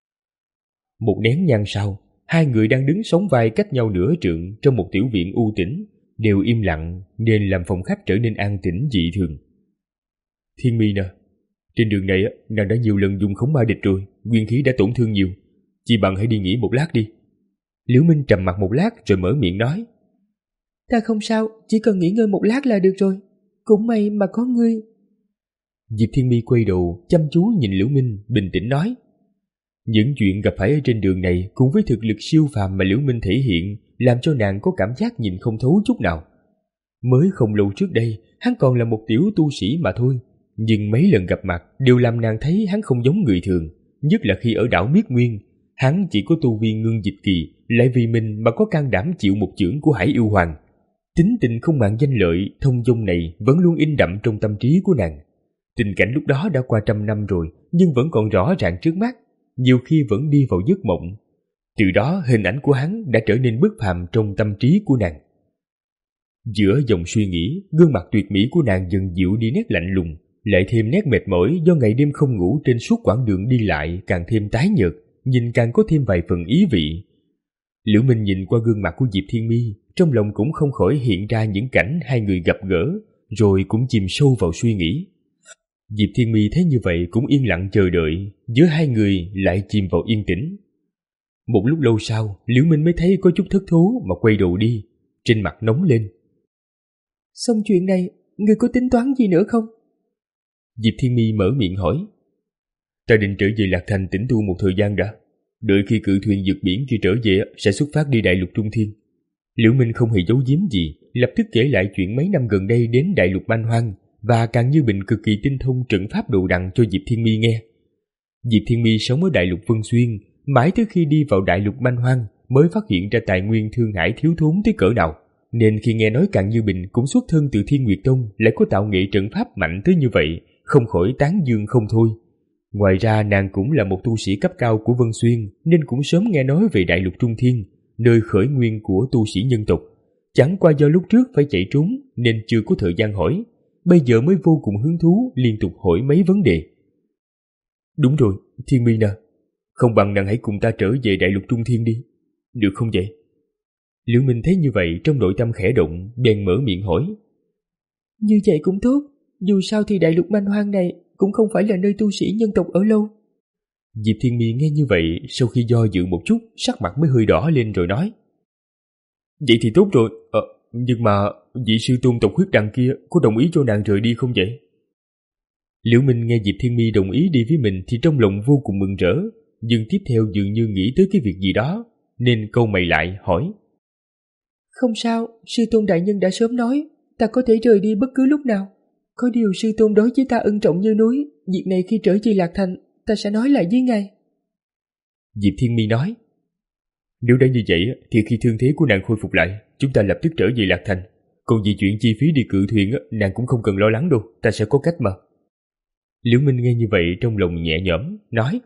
Một nén nhang sau, hai người đang đứng sóng vai cách nhau nửa trượng trong một tiểu viện u tĩnh, đều im lặng nên làm phòng khách trở nên an tĩnh dị thường. Thiên Mi nè, trên đường này nàng đã nhiều lần dùng khống ma địch rồi, nguyên khí đã tổn thương nhiều, chỉ bằng hãy đi nghỉ một lát đi. Liễu Minh trầm mặc một lát rồi mở miệng nói. Ta không sao, chỉ cần nghỉ ngơi một lát là được rồi. Cũng may mà có ngươi. Diệp Thiên Mi quay đầu chăm chú nhìn Liễu Minh, bình tĩnh nói. Những chuyện gặp phải ở trên đường này cùng với thực lực siêu phàm mà Liễu Minh thể hiện làm cho nàng có cảm giác nhìn không thấu chút nào. Mới không lâu trước đây, hắn còn là một tiểu tu sĩ mà thôi, nhưng mấy lần gặp mặt đều làm nàng thấy hắn không giống người thường, nhất là khi ở đảo Miết Nguyên. Hắn chỉ có tu vi ngưng dịch kỳ, lại vì mình mà có can đảm chịu một chưởng của Hải Yêu Hoàng. Tính tình không màng danh lợi, thông dong này vẫn luôn in đậm trong tâm trí của nàng. Tình cảnh lúc đó đã qua trăm năm rồi, nhưng vẫn còn rõ ràng trước mắt, nhiều khi vẫn đi vào giấc mộng. Từ đó hình ảnh của hắn đã trở nên bất phàm trong tâm trí của nàng. Giữa dòng suy nghĩ, gương mặt tuyệt mỹ của nàng dần dịu đi nét lạnh lùng, lại thêm nét mệt mỏi do ngày đêm không ngủ trên suốt quãng đường đi lại càng thêm tái nhợt, nhìn càng có thêm vài phần ý vị. Liễu Minh nhìn qua gương mặt của Diệp Thiên Mi, trong lòng cũng không khỏi hiện ra những cảnh hai người gặp gỡ, rồi cũng chìm sâu vào suy nghĩ. Diệp Thiên Mi thấy như vậy cũng yên lặng chờ đợi, giữa hai người lại chìm vào yên tĩnh. Một lúc lâu sau, Liễu Minh mới thấy có chút thất thố mà quay đầu đi, trên mặt nóng lên. Xong chuyện này, ngươi có tính toán gì nữa không? Diệp Thiên Mi mở miệng hỏi. Ta định trở về Lạc Thành tĩnh tu một thời gian đã, đợi khi cự thuyền vượt biển kia trở về sẽ xuất phát đi Đại Lục Trung Thiên. Liễu Minh không hề giấu giếm gì, lập tức kể lại chuyện mấy năm gần đây đến Đại Lục Manh Hoang, và càng như bình cực kỳ tinh thông trận pháp đồ đằng cho Diệp Thiên Mi nghe. Diệp Thiên Mi sống ở Đại Lục Vân Xuyên, mãi tới khi đi vào Đại Lục Manh Hoang mới phát hiện ra tài nguyên Thương Hải thiếu thốn tới cỡ nào, nên khi nghe nói Càng Như Bình cũng xuất thân từ Thiên Nguyệt Tông lại có tạo nghệ trận pháp mạnh tới như vậy, không khỏi tán dương không thôi. Ngoài ra nàng cũng là một tu sĩ cấp cao của Vân Xuyên, nên cũng sớm nghe nói về Đại Lục Trung Thiên, nơi khởi nguyên của tu sĩ nhân tộc. Chẳng qua do lúc trước phải chạy trốn nên chưa có thời gian hỏi, bây giờ mới vô cùng hứng thú liên tục hỏi mấy vấn đề. Đúng rồi, Thiên Mi nè, không bằng nàng hãy cùng ta trở về Đại Lục Trung Thiên đi, được không vậy? Liễu Minh thấy như vậy trong nội tâm khẽ động, bèn mở miệng hỏi. Như vậy cũng tốt, dù sao thì Đại Lục Manh Hoang này cũng không phải là nơi tu sĩ nhân tộc ở lâu. Diệp Thiên Mi nghe như vậy, sau khi do dự một chút, sắc mặt mới hơi đỏ lên rồi nói. Vậy thì tốt rồi, ờ, nhưng mà vị sư tôn tộc huyết đằng kia có đồng ý cho nàng rời đi không vậy? Liễu Minh nghe Diệp Thiên Mi đồng ý đi với mình thì trong lòng vô cùng mừng rỡ, nhưng tiếp theo dường như nghĩ tới cái việc gì đó, nên câu mày lại hỏi. Không sao, sư tôn đại nhân đã sớm nói, ta có thể rời đi bất cứ lúc nào. Có điều sư tôn đối với ta ân trọng như núi, việc này khi trở về Lạc Thành, ta sẽ nói lại với ngài. Diệp Thiên Mi nói. Nếu đã như vậy thì khi thương thế của nàng khôi phục lại, chúng ta lập tức trở về Lạc Thành. Còn vì chuyện chi phí đi cự thuyền, nàng cũng không cần lo lắng đâu, ta sẽ có cách mà. Liễu Minh nghe như vậy trong lòng nhẹ nhõm, nói.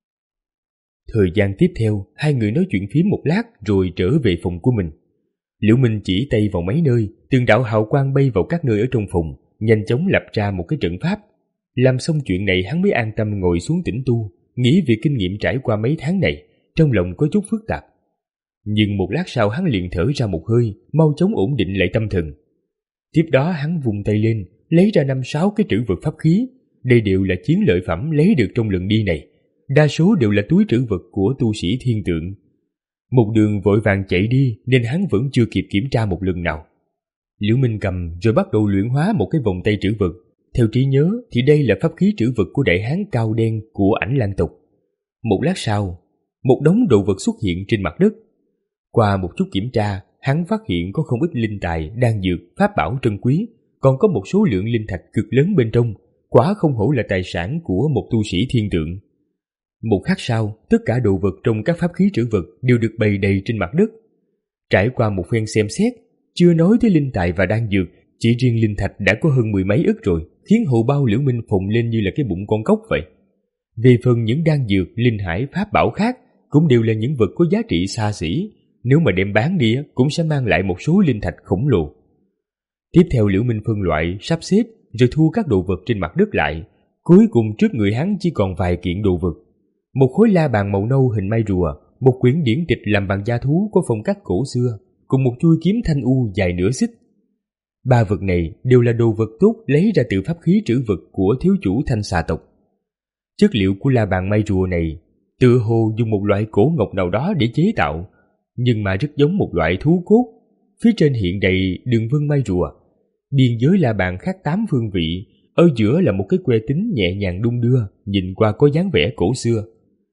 Thời gian tiếp theo, hai người nói chuyện phím một lát rồi trở về phòng của mình. Liễu Minh chỉ tay vào mấy nơi, từng đạo hào quang bay vào các nơi ở trong phòng, nhanh chóng lập ra một cái trận pháp. Làm xong chuyện này hắn mới an tâm ngồi xuống tĩnh tu, nghĩ về kinh nghiệm trải qua mấy tháng này, trong lòng có chút phức tạp. Nhưng một lát sau hắn liền thở ra một hơi, mau chóng ổn định lại tâm thần. Tiếp đó hắn vùng tay lên, lấy ra năm sáu cái trữ vật pháp khí. Đây đều là chiến lợi phẩm lấy được trong lần đi này, đa số đều là túi trữ vật của tu sĩ thiên tượng. Một đường vội vàng chạy đi nên hắn vẫn chưa kịp kiểm tra một lần nào. Liễu Minh cầm rồi bắt đầu luyện hóa một cái vòng tay trữ vật. Theo trí nhớ thì đây là pháp khí trữ vật của đại hán cao đen của Ảnh Lang tộc. Một lát sau, một đống đồ vật xuất hiện trên mặt đất. Qua một chút kiểm tra, hắn phát hiện có không ít linh tài, đan dược, pháp bảo trân quý, còn có một số lượng linh thạch cực lớn bên trong, quả không hổ là tài sản của một tu sĩ thiên tượng. Một khắc sau, tất cả đồ vật trong các pháp khí trữ vật đều được bày đầy trên mặt đất. Trải qua một phen xem xét, chưa nói tới linh tài và đan dược, chỉ riêng linh thạch đã có hơn mười mấy ức rồi, khiến hầu bao Liễu Minh phồng lên như là cái bụng con cóc vậy. Về phần những đan dược, linh hải, pháp bảo khác cũng đều là những vật có giá trị xa xỉ, nếu mà đem bán đi cũng sẽ mang lại một số linh thạch khổng lồ. Tiếp theo Liễu Minh phân loại, sắp xếp rồi thu các đồ vật trên mặt đất lại. Cuối cùng trước người hắn chỉ còn vài kiện đồ vật. Một khối la bàn màu nâu hình mai rùa, một quyển điển tịch làm bằng da thú có phong cách cổ xưa, cùng một chuôi kiếm thanh u dài nửa xích. Ba vật này đều là đồ vật tốt lấy ra từ pháp khí trữ vật của thiếu chủ Thanh Xà tộc. Chất liệu của la bàn mai rùa này tựa hồ dùng một loại cổ ngọc nào đó để chế tạo, nhưng mà rất giống một loại thú cốt. Phía trên hiện đầy đường vân mai rùa, biên giới la bàn khắc tám phương vị, ở giữa là một cái que tính nhẹ nhàng đung đưa, nhìn qua có dáng vẻ cổ xưa.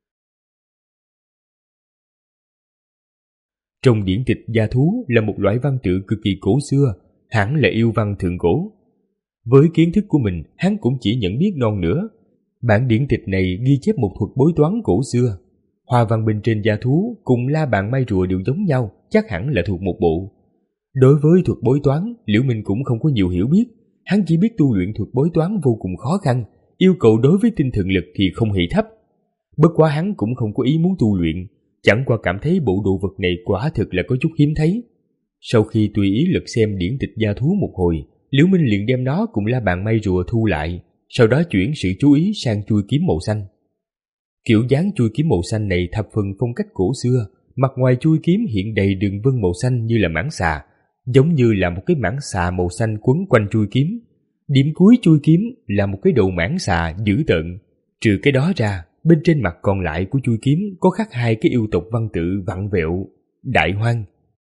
Trong điển tịch gia thú là một loại văn tự cực kỳ cổ xưa, hẳn là yêu văn thượng cổ. Với kiến thức của mình, hắn cũng chỉ nhận biết non nữa. Bản điển tịch này ghi chép một thuật bói toán cổ xưa. Hoa văn bên trên gia thú cùng la bàn mai rùa đều giống nhau, chắc hẳn là thuộc một bộ. Đối với thuật bói toán, Liễu Minh cũng không có nhiều hiểu biết. Hắn chỉ biết tu luyện thuật bói toán vô cùng khó khăn, yêu cầu đối với tinh thần lực thì không hề thấp. Bất quá hắn cũng không có ý muốn tu luyện, chẳng qua cảm thấy bộ đồ vật này quả thực là có chút hiếm thấy. Sau khi tùy ý lật xem điển tịch gia thú một hồi, Liễu Minh liền đem nó cùng la bàn mai rùa thu lại, sau đó chuyển sự chú ý sang chuôi kiếm màu xanh. Kiểu dáng chuôi kiếm màu xanh này thập phần phong cách cổ xưa, mặt ngoài chuôi kiếm hiện đầy đường vân màu xanh như là mảng xà, giống như là một cái mảng xà màu xanh quấn quanh chuôi kiếm. Điểm cuối chuôi kiếm là một cái đầu mảng xà dữ tợn. Trừ cái đó ra, bên trên mặt còn lại của chuôi kiếm có khắc hai cái yêu tộc văn tự vặn vẹo: Đại Hoang.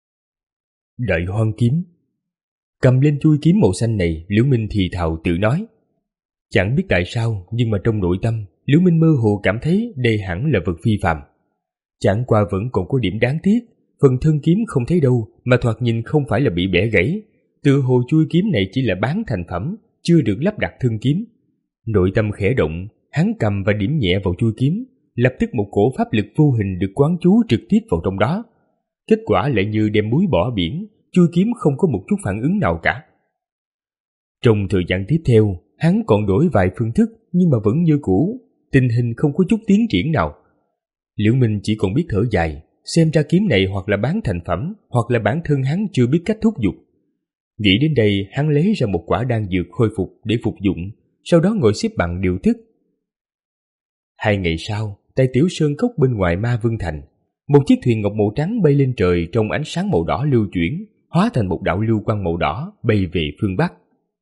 Đại Hoang kiếm. Cầm lên chuôi kiếm màu xanh này, Liễu Minh thì thào tự nói. Chẳng biết tại sao, nhưng mà trong nội tâm, Liễu Minh mơ hồ cảm thấy đây hẳn là vật phi phàm. Chẳng qua vẫn còn có điểm đáng tiếc, phần thân kiếm không thấy đâu, mà thoạt nhìn không phải là bị bẻ gãy. Tựa hồ chuôi kiếm này chỉ là bán thành phẩm, chưa được lắp đặt thân kiếm. Nội tâm khẽ động, hắn cầm và điểm nhẹ vào chuôi kiếm, lập tức một cổ pháp lực vô hình được quán chú trực tiếp vào trong đó. Kết quả lại như đem muối bỏ biển, chuôi kiếm không có một chút phản ứng nào cả. Trong thời gian tiếp theo, hắn còn đổi vài phương thức nhưng mà vẫn như cũ, tình hình không có chút tiến triển nào. Liễu Minh chỉ còn biết thở dài, xem ra kiếm này hoặc là bán thành phẩm, hoặc là bản thân hắn chưa biết cách thúc giục. Nghĩ đến đây, hắn lấy ra một quả đan dược khôi phục để phục dụng, sau đó ngồi xếp bằng điều thức. Hai ngày sau, tại Tiểu Sơn Cốc bên ngoài Ma Vương Thành, một chiếc thuyền ngọc màu trắng bay lên trời trong ánh sáng màu đỏ lưu chuyển, hóa thành một đạo lưu quang màu đỏ bay về phương Bắc.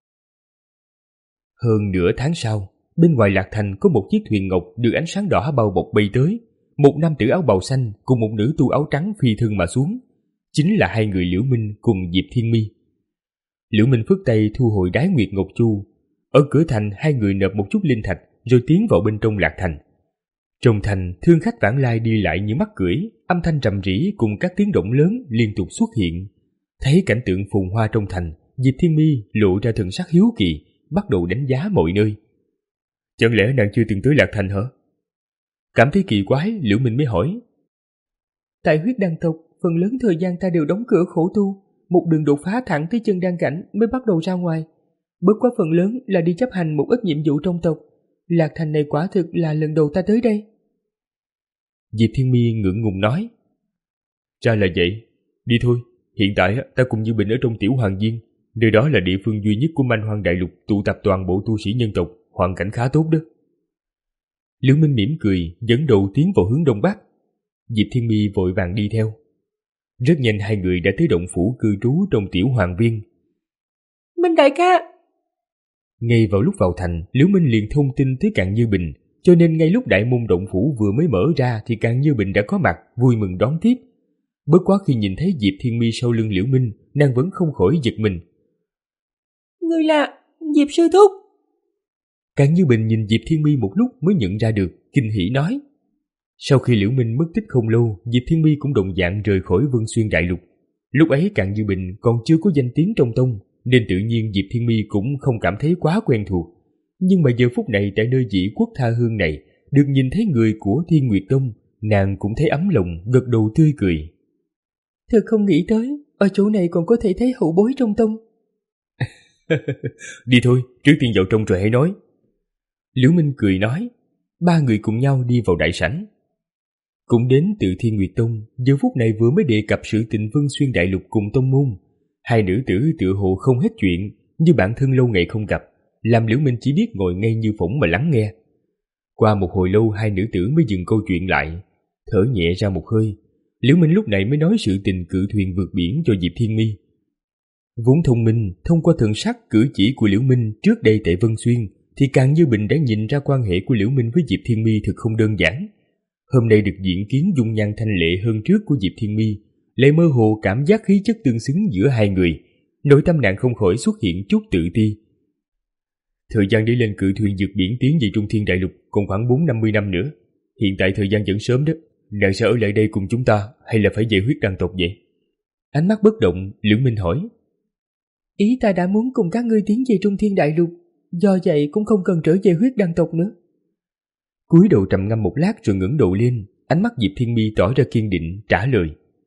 Hơn nửa tháng sau, bên ngoài Lạc Thành có một chiếc thuyền ngọc được ánh sáng đỏ bao bọc bay tới. Một nam tử áo bào xanh cùng một nữ tu áo trắng phi thân mà xuống. Chính là hai người Liễu Minh cùng Diệp Thiên Mi. Liễu Minh phất tay thu hồi Đái Nguyệt Ngọc Chu. Ở cửa thành, hai người nộp một chút linh thạch rồi tiến vào bên trong Lạc Thành. Trong thành, thương khách vãng lai đi lại như mắc cưỡi, âm thanh rầm rĩ cùng các tiếng động lớn liên tục xuất hiện. Thấy cảnh tượng phồn hoa trong thành, Diệp Thiên Mi lộ ra thần sắc hiếu kỳ, bắt đầu đánh giá mọi nơi. Chẳng lẽ nàng chưa từng tới Lạc Thành hả? Cảm thấy kỳ quái, Liễu Minh mới hỏi. Tại huyết đan tộc, phần lớn thời gian ta đều đóng cửa khổ tu, một đường đột phá thẳng tới chân đan cảnh mới bắt đầu ra ngoài. Bước qua phần lớn là đi chấp hành một ít nhiệm vụ trong tộc. Lạc Thành này quả thực là lần đầu ta tới đây. Diệp Thiên Mi ngượng ngùng nói. Ra là vậy, đi thôi. Hiện tại ta cùng Như Bình ở trong Tiểu Hoàng Viên, nơi đó là địa phương duy nhất của Manh Hoang Đại Lục tụ tập toàn bộ tu sĩ nhân tộc, hoàn cảnh khá tốt đó. Liễu Minh mỉm cười, dẫn đầu tiến vào hướng đông bắc. Diệp Thiên Mi vội vàng đi theo. Rất nhanh hai người đã tới động phủ cư trú trong Tiểu Hoàng Viên. Minh đại ca! Ngay vào lúc vào thành, Liễu Minh liền thông tin tới Càn Như Bình, cho nên ngay lúc đại môn động phủ vừa mới mở ra thì Càn Như Bình đã có mặt, vui mừng đón tiếp. Bất quá khi nhìn thấy Diệp Thiên Mi sau lưng Liễu Minh, nàng vẫn không khỏi giật mình. Người là Diệp sư thúc. Càn Như Bình nhìn Diệp Thiên Mi một lúc mới nhận ra được, kinh hỉ nói. Sau khi Liễu Minh mất tích không lâu, Diệp Thiên Mi cũng đồng dạng rời khỏi Vân Xuyên Đại Lục. Lúc ấy Càn Như Bình còn chưa có danh tiếng trong tông, nên tự nhiên Diệp Thiên Mi cũng không cảm thấy quá quen thuộc. Nhưng mà giờ phút này tại nơi Dĩ Quốc Tha Hương này, được nhìn thấy người của Thiên Nguyệt Tông, nàng cũng thấy ấm lòng, gật đầu tươi cười. Thật không nghĩ tới, ở chỗ này còn có thể thấy hậu bối trong tông. Đi thôi, trước tiên vào trong rồi hãy nói. Liễu Minh cười nói. Ba người cùng nhau đi vào đại sảnh. Cũng đến từ Thiên Nguyệt Tông, giờ phút này vừa mới đề cập sự tình Vân Xuyên Đại Lục cùng tông môn. Hai nữ tử tựa hồ không hết chuyện, như bạn thân lâu ngày không gặp, làm Liễu Minh chỉ biết ngồi ngay như phỗng mà lắng nghe. Qua một hồi lâu hai nữ tử mới dừng câu chuyện lại, thở nhẹ ra một hơi. Liễu Minh lúc này mới nói sự tình cự thuyền vượt biển cho Diệp Thiên Mi. Vốn thông minh, thông qua thần sắc cử chỉ của Liễu Minh trước đây tại Vân Xuyên, thì càng Như Bình đã nhìn ra quan hệ của Liễu Minh với Diệp Thiên Mi thực không đơn giản. Hôm nay được diện kiến dung nhan thanh lệ hơn trước của Diệp Thiên Mi, lại mơ hồ cảm giác khí chất tương xứng giữa hai người, nội tâm nàng không khỏi xuất hiện chút tự ti. Thời gian để lên cự thuyền vượt biển tiến về Trung Thiên Đại Lục còn khoảng bốn năm mươi năm nữa. Hiện tại thời gian vẫn sớm đó, nàng sẽ ở lại đây cùng chúng ta hay là phải về huyết đăng tộc vậy? Ánh mắt bất động, Liễu Minh hỏi. Ý ta đã muốn cùng các ngươi tiến về Trung Thiên Đại Lục, do vậy cũng không cần trở về huyết đăng tộc nữa. Cúi đầu trầm ngâm một lát rồi ngẩng đầu lên, ánh mắt Diệp Thiên Mi tỏ ra kiên định trả lời.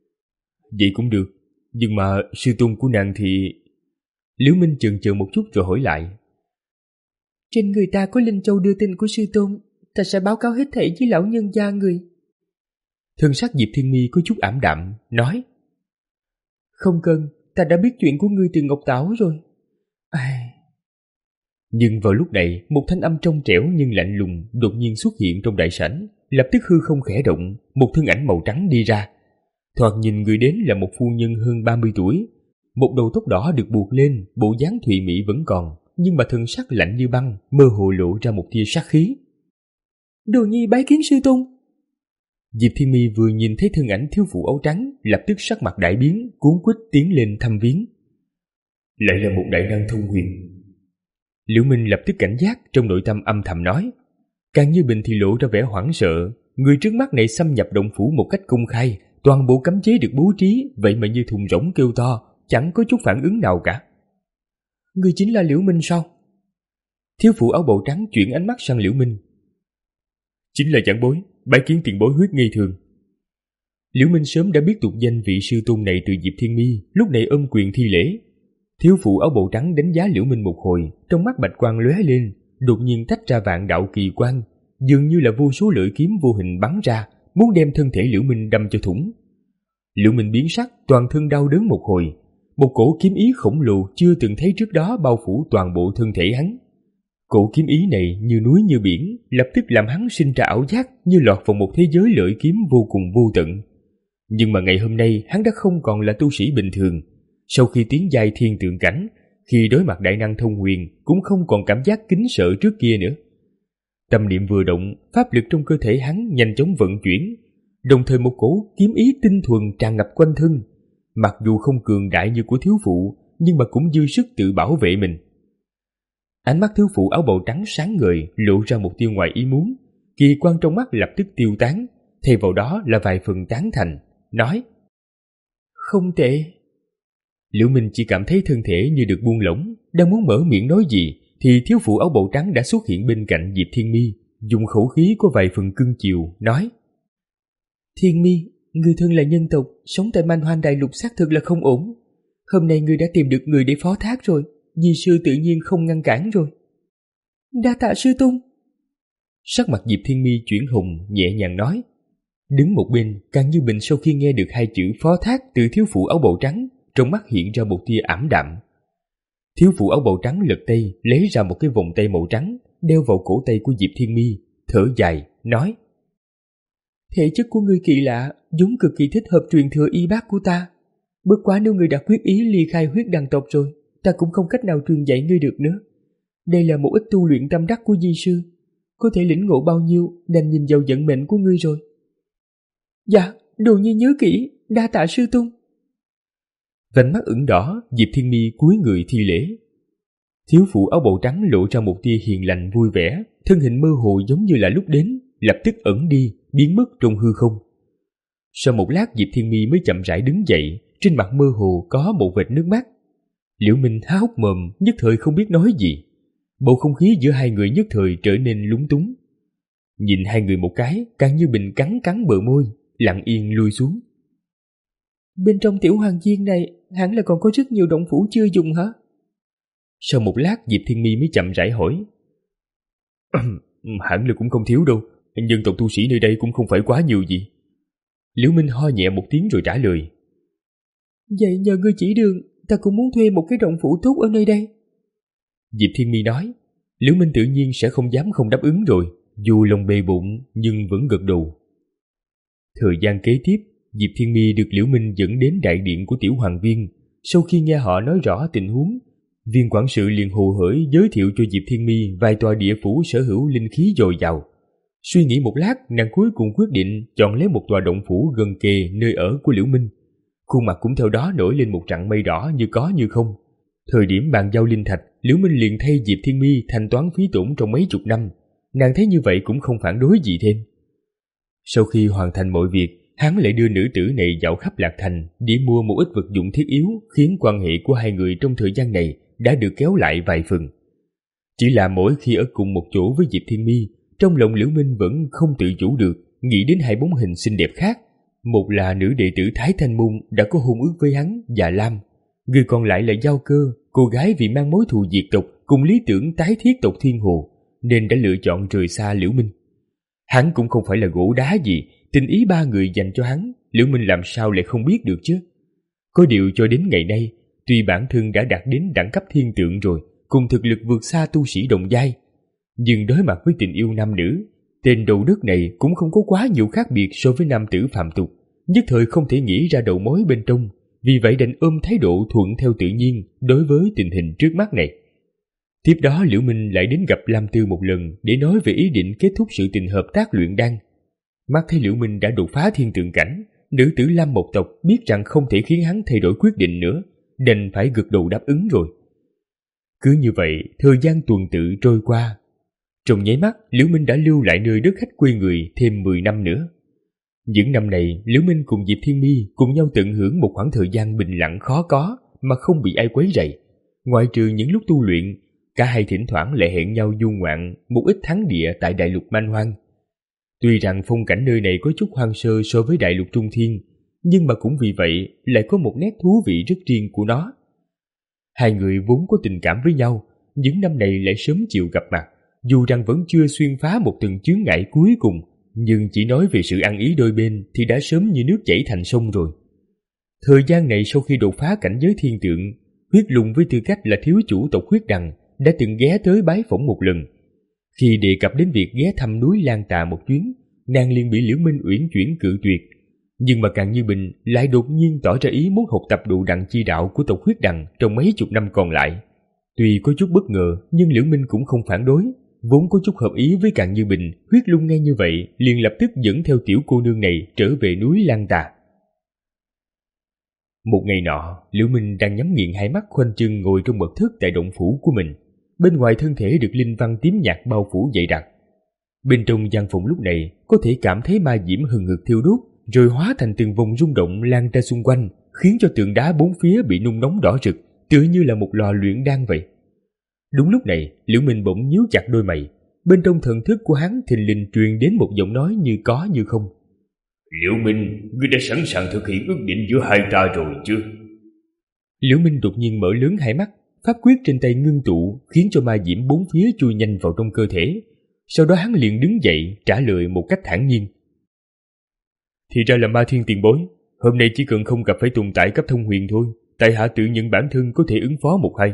Vậy cũng được, nhưng mà sư tôn của nàng thì... Liễu Minh chần chờ một chút rồi hỏi lại. Trên người ta có Linh Châu đưa tin của sư tôn, ta sẽ báo cáo hết thảy với lão nhân gia người. Thân sắc Diệp Thiên Mi có chút ảm đạm, nói. Không cần, ta đã biết chuyện của ngươi từ Ngọc Tảo rồi. Ai... Nhưng vào lúc này, một thanh âm trong trẻo nhưng lạnh lùng đột nhiên xuất hiện trong đại sảnh, lập tức hư không khẽ động, một thân ảnh màu trắng đi ra. Thoạt nhìn người đến là một phu nhân hơn ba mươi tuổi, một đầu tóc đỏ được buộc lên, bộ dáng thùy mị vẫn còn, nhưng mà thân sắc lạnh như băng, mơ hồ lộ ra một tia sát khí. Đồ nhi bái kiến sư tôn. Diệp Thiên Mi vừa nhìn thấy thân ảnh thiếu phụ áo trắng, lập tức sắc mặt đại biến, cuống quýt tiến lên thăm viếng. Lại là một đại năng thông huyền. Liễu Minh lập tức cảnh giác, trong nội tâm âm thầm nói. Càng Như Bình thì lộ ra vẻ hoảng sợ, người trước mắt này xâm nhập động phủ một cách công khai, toàn bộ cấm chế được bố trí, vậy mà như thùng rỗng kêu to, chẳng có chút phản ứng nào cả. Người chính là Liễu Minh sao? Thiếu phụ áo bào trắng chuyển ánh mắt sang Liễu Minh. Chính là giảng bối, bái kiến tiền bối huyết nghi thường. Liễu Minh sớm đã biết tục danh vị sư tôn này từ Diệp Thiên Mi, lúc này ôm quyền thi lễ. Thiếu phụ áo bào trắng đánh giá Liễu Minh một hồi, trong mắt bạch quang lóe lên, đột nhiên tách ra vạn đạo kỳ quang, dường như là vô số lưỡi kiếm vô hình bắn ra, muốn đem thân thể Liễu Minh đâm cho thủng. Liễu Minh biến sắc, toàn thân đau đớn một hồi, một cổ kiếm ý khổng lồ chưa từng thấy trước đó bao phủ toàn bộ thân thể hắn. Cổ kiếm ý này như núi như biển, lập tức làm hắn sinh ra ảo giác như lọt vào một thế giới lợi kiếm vô cùng vô tận. Nhưng mà ngày hôm nay hắn đã không còn là tu sĩ bình thường. Sau khi tiến giai thiên tượng cảnh, khi đối mặt đại năng thông huyền cũng không còn cảm giác kính sợ trước kia nữa. Tâm niệm vừa động, pháp lực trong cơ thể hắn nhanh chóng vận chuyển, đồng thời một cổ kiếm ý tinh thuần tràn ngập quanh thân. Mặc dù không cường đại như của thiếu phụ, nhưng mà cũng dư sức tự bảo vệ mình. Ánh mắt thiếu phụ áo bào trắng sáng ngời lộ ra một tia ngoài ý muốn, kỳ quang trong mắt lập tức tiêu tán, thay vào đó là vài phần tán thành, nói: Không tệ. Liễu Minh chỉ cảm thấy thân thể như được buông lỏng, đang muốn mở miệng nói gì thì thiếu phụ áo bào trắng đã xuất hiện bên cạnh Diệp Thiên Mi, dùng khẩu khí có vài phần cưng chiều nói: Thiên Mi, người thân là nhân tộc, sống tại Man Hoang Đại Lục xác thực là không ổn. Hôm nay người đã tìm được người để phó thác rồi, di sư tự nhiên không ngăn cản rồi. Đa tạ sư tôn. Sắc mặt Diệp Thiên Mi chuyển hồng, nhẹ nhàng nói. Đứng một bên, Càng Như Bình sau khi nghe được hai chữ phó thác từ thiếu phụ áo bào trắng, trong mắt hiện ra một tia ảm đạm. Thiếu phụ áo bào trắng lật tay lấy ra một cái vòng tay màu trắng, đeo vào cổ tay của Diệp Thiên Mi, thở dài nói: Thể chất của ngươi kỳ lạ, vốn cực kỳ thích hợp truyền thừa y bác của ta. Bất quá nếu ngươi đã quyết ý ly khai huyết đăng tộc rồi, ta cũng không cách nào truyền dạy ngươi được nữa. Đây là một ít tu luyện tâm đắc của di sư, có thể lĩnh ngộ bao nhiêu đành nhìn vào vận mệnh của ngươi rồi. Dạ, đồ nhi nhớ kỹ, đa tạ sư tôn. Vành mắt ửng đỏ, Diệp Thiên Mi cúi người thi lễ. Thiếu phụ áo bào trắng lộ ra một tia hiền lành vui vẻ, thân hình mơ hồ giống như là lúc đến, lập tức ẩn đi, biến mất trong hư không. Sau một lát Diệp Thiên Mi mới chậm rãi đứng dậy, trên mặt mơ hồ có một vệt nước mắt. Liễu Minh há hốc mồm, nhất thời không biết nói gì. Bầu không khí giữa hai người nhất thời trở nên lúng túng. Nhìn hai người một cái, Càng Như Bình cắn cắn bờ môi, lặng yên lui xuống. Bên trong tiểu hoàng viên này hẳn là còn có rất nhiều động phủ chưa dùng hả? Sau một lát Diệp Thiên Mi mới chậm rãi hỏi. Hẳn là cũng không thiếu đâu, nhân tộc tu sĩ nơi đây cũng không phải quá nhiều gì. Liễu Minh ho nhẹ một tiếng rồi trả lời. Vậy nhờ ngươi chỉ đường, ta cũng muốn thuê một cái động phủ tốt ở nơi đây. Diệp Thiên Mi nói. Liễu Minh tự nhiên sẽ không dám không đáp ứng rồi, dù lòng bề bụng nhưng vẫn gật đầu. Thời gian kế tiếp, Diệp Thiên Mi được Liễu Minh dẫn đến đại điện của Tiểu Hoàng Viên. Sau khi nghe họ nói rõ tình huống, viên quản sự liền hồ hởi giới thiệu cho Diệp Thiên Mi vài tòa địa phủ sở hữu linh khí dồi dào. Suy nghĩ một lát, nàng cuối cùng quyết định chọn lấy một tòa động phủ gần kề nơi ở của Liễu Minh. Khuôn mặt cũng theo đó nổi lên một trận mây đỏ như có như không. Thời điểm bàn giao linh thạch, Liễu Minh liền thay Diệp Thiên Mi thanh toán phí tổn trong mấy chục năm. Nàng thấy như vậy cũng không phản đối gì thêm. Sau khi hoàn thành mọi việc, hắn lại đưa nữ tử này dạo khắp Lạc Thành để mua một ít vật dụng thiết yếu, khiến quan hệ của hai người trong thời gian này đã được kéo lại vài phần. Chỉ là mỗi khi ở cùng một chỗ với Diệp Thiên Mi, trong lòng Liễu Minh vẫn không tự chủ được nghĩ đến hai bóng hình xinh đẹp khác. Một là nữ đệ tử Thái Thanh Môn đã có hôn ước với hắn và Lam, người còn lại là Giao Cơ, cô gái vì mang mối thù diệt tộc cùng lý tưởng tái thiết tộc Thiên Hồ nên đã lựa chọn rời xa Liễu Minh. Hắn cũng không phải là gỗ đá gì, tình ý ba người dành cho hắn, Liễu Minh làm sao lại không biết được chứ. Có điều cho đến ngày nay, tuy bản thân đã đạt đến đẳng cấp thiên tượng rồi, cùng thực lực vượt xa tu sĩ đồng giai, nhưng đối mặt với tình yêu nam nữ, tên đầu đất này cũng không có quá nhiều khác biệt so với nam tử phàm tục, nhất thời không thể nghĩ ra đầu mối bên trong, vì vậy đành ôm thái độ thuận theo tự nhiên đối với tình hình trước mắt này. Tiếp đó Liễu Minh lại đến gặp Lam Tư một lần để nói về ý định kết thúc sự tình hợp tác luyện đan. Mắt thấy Liễu Minh đã đột phá thiên tượng cảnh, nữ tử Lam Mộc tộc biết rằng không thể khiến hắn thay đổi quyết định nữa, đành phải gật đầu đáp ứng rồi. Cứ như vậy, thời gian tuần tự trôi qua. Trong nháy mắt, Liễu Minh đã lưu lại nơi đất khách quê người thêm mười năm nữa. Những năm này, Liễu Minh cùng Diệp Thiên Mi cùng nhau tận hưởng một khoảng thời gian bình lặng khó có mà không bị ai quấy rầy. Ngoại trừ những lúc tu luyện, cả hai thỉnh thoảng lại hẹn nhau du ngoạn một ít thắng địa tại đại lục Man Hoang. Tuy rằng phong cảnh nơi này có chút hoang sơ so với đại lục Trung Thiên, nhưng mà cũng vì vậy lại có một nét thú vị rất riêng của nó. Hai người vốn có tình cảm với nhau, những năm này lại sớm chịu gặp mặt, dù rằng vẫn chưa xuyên phá một từng chướng ngại cuối cùng, nhưng chỉ nói về sự ăn ý đôi bên thì đã sớm như nước chảy thành sông rồi. Thời gian này sau khi đột phá cảnh giới thiên tượng, Huyết Lùng với tư cách là thiếu chủ tộc Huyết Đằng đã từng ghé tới bái phỏng một lần. Khi đề cập đến việc ghé thăm núi Lan Tà một chuyến, nàng liền bị Liễu Minh uyển chuyển cự tuyệt. Nhưng mà Càng Như Bình lại đột nhiên tỏ ra ý muốn học tập độ đặng chi đạo của tộc Huyết Đằng trong mấy chục năm còn lại. Tuy có chút bất ngờ, nhưng Liễu Minh cũng không phản đối. Vốn có chút hợp ý với Càng Như Bình, Huyết Lung nghe như vậy liền lập tức dẫn theo tiểu cô nương này trở về núi Lan Tà. Một ngày nọ, Liễu Minh đang nhắm nghiền hai mắt khoanh chân ngồi trong mật thất tại động phủ của mình. Bên ngoài thân thể được linh văn tím nhạt bao phủ dày đặc. Bên trong gian phòng lúc này có thể cảm thấy ma diễm hừng hực thiêu đốt, rồi hóa thành từng vòng rung động lan ra xung quanh, khiến cho tường đá bốn phía bị nung nóng đỏ rực, tựa như là một lò luyện đan vậy. Đúng lúc này, Liễu Minh bỗng nhíu chặt đôi mày. Bên trong thần thức của hắn thình lình truyền đến một giọng nói như có như không. Liễu Minh, ngươi đã sẵn sàng thực hiện ước định giữa hai ta rồi chứ? Liễu Minh đột nhiên mở lớn hai mắt, pháp quyết trên tay ngưng tụ khiến cho ma diễm bốn phía chui nhanh vào trong cơ thể. Sau đó hắn liền đứng dậy trả lời một cách thản nhiên. Thì ra là Ma Thiên tiền bối, hôm nay chỉ cần không gặp phải tồn tại cấp thông huyền thôi, tại hạ tự nhận bản thân có thể ứng phó một hai.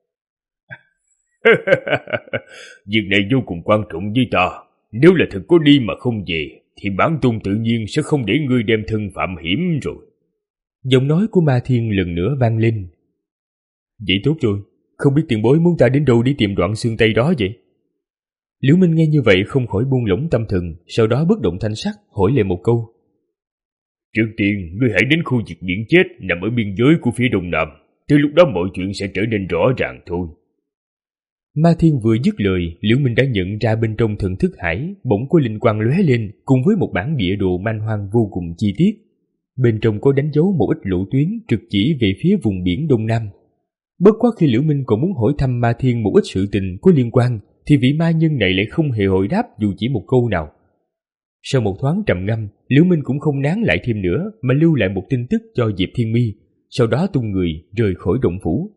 Việc này vô cùng quan trọng với ta. Nếu là thật có đi mà không về, thì bản tôn tự nhiên sẽ không để ngươi đem thân phạm hiểm rồi. Giọng nói của Ma Thiên lần nữa vang lên. Vậy tốt rồi, không biết tiền bối muốn ta đến đâu đi tìm đoạn xương tay đó vậy? Liễu Minh nghe như vậy không khỏi buông lỏng tâm thần, sau đó bất động thanh sắc hỏi lại một câu. Trước tiên, ngươi hãy đến khu vực biển chết nằm ở biên giới của phía đông nam. Tới lúc đó mọi chuyện sẽ trở nên rõ ràng thôi. Ma Thiên vừa dứt lời, Liễu Minh đã nhận ra bên trong thần thức hải bỗng có linh quang lóe lên, cùng với một bản địa đồ Man Hoang vô cùng chi tiết. Bên trong có đánh dấu một ít lộ tuyến trực chỉ về phía vùng biển đông nam. Bất quá khi Liễu Minh còn muốn hỏi thăm Ma Thiên một ít sự tình có liên quan, thì vị ma nhân này lại không hề hồi đáp dù chỉ một câu nào. Sau một thoáng trầm ngâm, Liễu Minh cũng không nán lại thêm nữa mà lưu lại một tin tức cho Diệp Thiên Mi, sau đó tung người rời khỏi động phủ.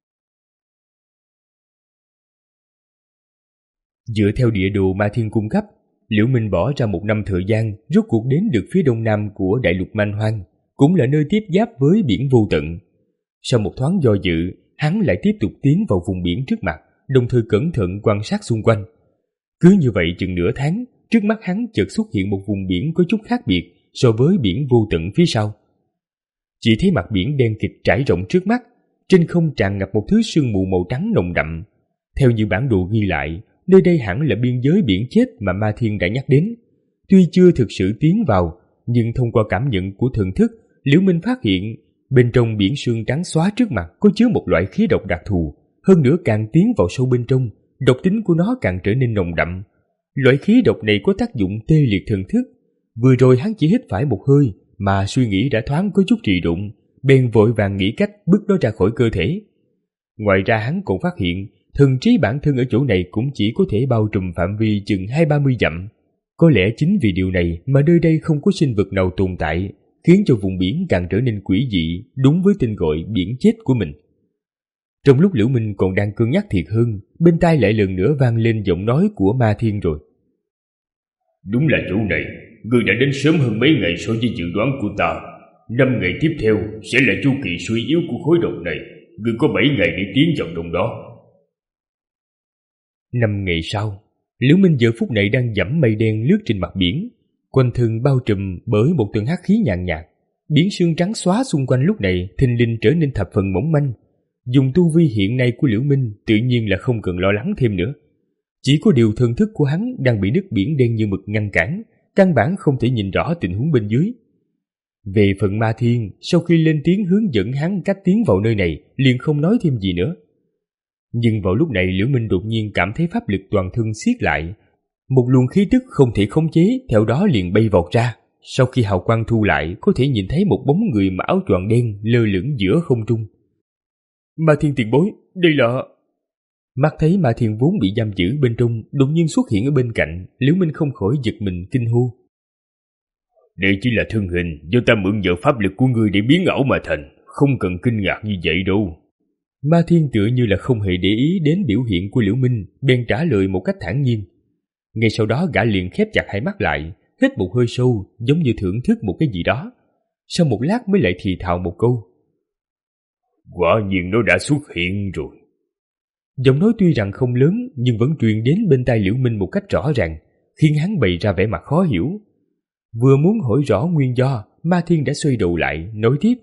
Dựa theo địa đồ Ma Thiên cung cấp, Liễu Minh bỏ ra một năm thời gian rốt cuộc đến được phía đông nam của đại lục Man Hoang, cũng là nơi tiếp giáp với biển vô tận. Sau một thoáng do dự, hắn lại tiếp tục tiến vào vùng biển trước mặt, đồng thời cẩn thận quan sát xung quanh. Cứ như vậy chừng nửa tháng, trước mắt hắn chợt xuất hiện một vùng biển có chút khác biệt so với biển vô tận phía sau. Chỉ thấy mặt biển đen kịt trải rộng trước mắt, trên không tràn ngập một thứ sương mù màu trắng nồng đậm. Theo như bản đồ ghi lại, nơi đây hẳn là biên giới biển chết mà Ma Thiên đã nhắc đến. Tuy chưa thực sự tiến vào, nhưng thông qua cảm nhận của thần thức, Liễu Minh phát hiện bên trong biển sương trắng xóa trước mặt có chứa một loại khí độc đặc thù. Hơn nữa càng tiến vào sâu bên trong, độc tính của nó càng trở nên nồng đậm. Loại khí độc này có tác dụng tê liệt thần thức. Vừa rồi hắn chỉ hít phải một hơi mà suy nghĩ đã thoáng có chút trì độn, bèn vội vàng nghĩ cách bước nó ra khỏi cơ thể. Ngoài ra hắn còn phát hiện thần trí bản thân ở chỗ này cũng chỉ có thể bao trùm phạm vi chừng hai ba mươi dặm. Có lẽ chính vì điều này mà nơi đây không có sinh vật nào tồn tại, khiến cho vùng biển càng trở nên quỷ dị, đúng với tên gọi biển chết của mình. Trong lúc Liễu Minh còn đang cân nhắc thiệt hơn, bên tai lại lần nữa vang lên giọng nói của Ma Thiên rồi. Đúng là chỗ này, ngươi đã đến sớm hơn mấy ngày so với dự đoán của ta. Năm ngày tiếp theo sẽ là chu kỳ suy yếu của khối độc này, ngươi có bảy ngày để tiến vào trong đó. Năm ngày sau, Liễu Minh giờ phút này đang dẫm mây đen lướt trên mặt biển, quanh thân bao trùm bởi một tầng hắc khí nhàn nhạt. Biển sương trắng xóa xung quanh lúc này thình lình trở nên thập phần mỏng manh. Dùng tu vi hiện nay của Liễu Minh tự nhiên là không cần lo lắng thêm nữa. Chỉ có điều thần thức của hắn đang bị nước biển đen như mực ngăn cản, căn bản không thể nhìn rõ tình huống bên dưới. Về phần Ma Thiên, sau khi lên tiếng hướng dẫn hắn cách tiến vào nơi này, liền không nói thêm gì nữa. Nhưng vào lúc này Liễu Minh đột nhiên cảm thấy pháp lực toàn thân siết lại. Một luồng khí tức không thể khống chế theo đó liền bay vọt ra. Sau khi hào quang thu lại, có thể nhìn thấy một bóng người mặc áo choàng đen lơ lửng giữa không trung. Ma Thiên tiền bối, đây là... Mắt thấy Ma Thiên vốn bị giam giữ bên trong đột nhiên xuất hiện ở bên cạnh, Liễu Minh không khỏi giật mình kinh hô. Đây chỉ là thân hình do ta mượn nhờ pháp lực của ngươi để biến ảo mà thành, không cần kinh ngạc như vậy đâu. Ma Thiên tựa như là không hề để ý đến biểu hiện của Liễu Minh, bèn trả lời một cách thản nhiên. Ngay sau đó gã liền khép chặt hai mắt lại, hít một hơi sâu, giống như thưởng thức một cái gì đó. Sau một lát mới lại thì thào một câu. Quả nhiên nó đã xuất hiện rồi. Giọng nói tuy rằng không lớn nhưng vẫn truyền đến bên tai Liễu Minh một cách rõ ràng, khiến hắn bày ra vẻ mặt khó hiểu. Vừa muốn hỏi rõ nguyên do, Ma Thiên đã xoay đầu lại, nói tiếp.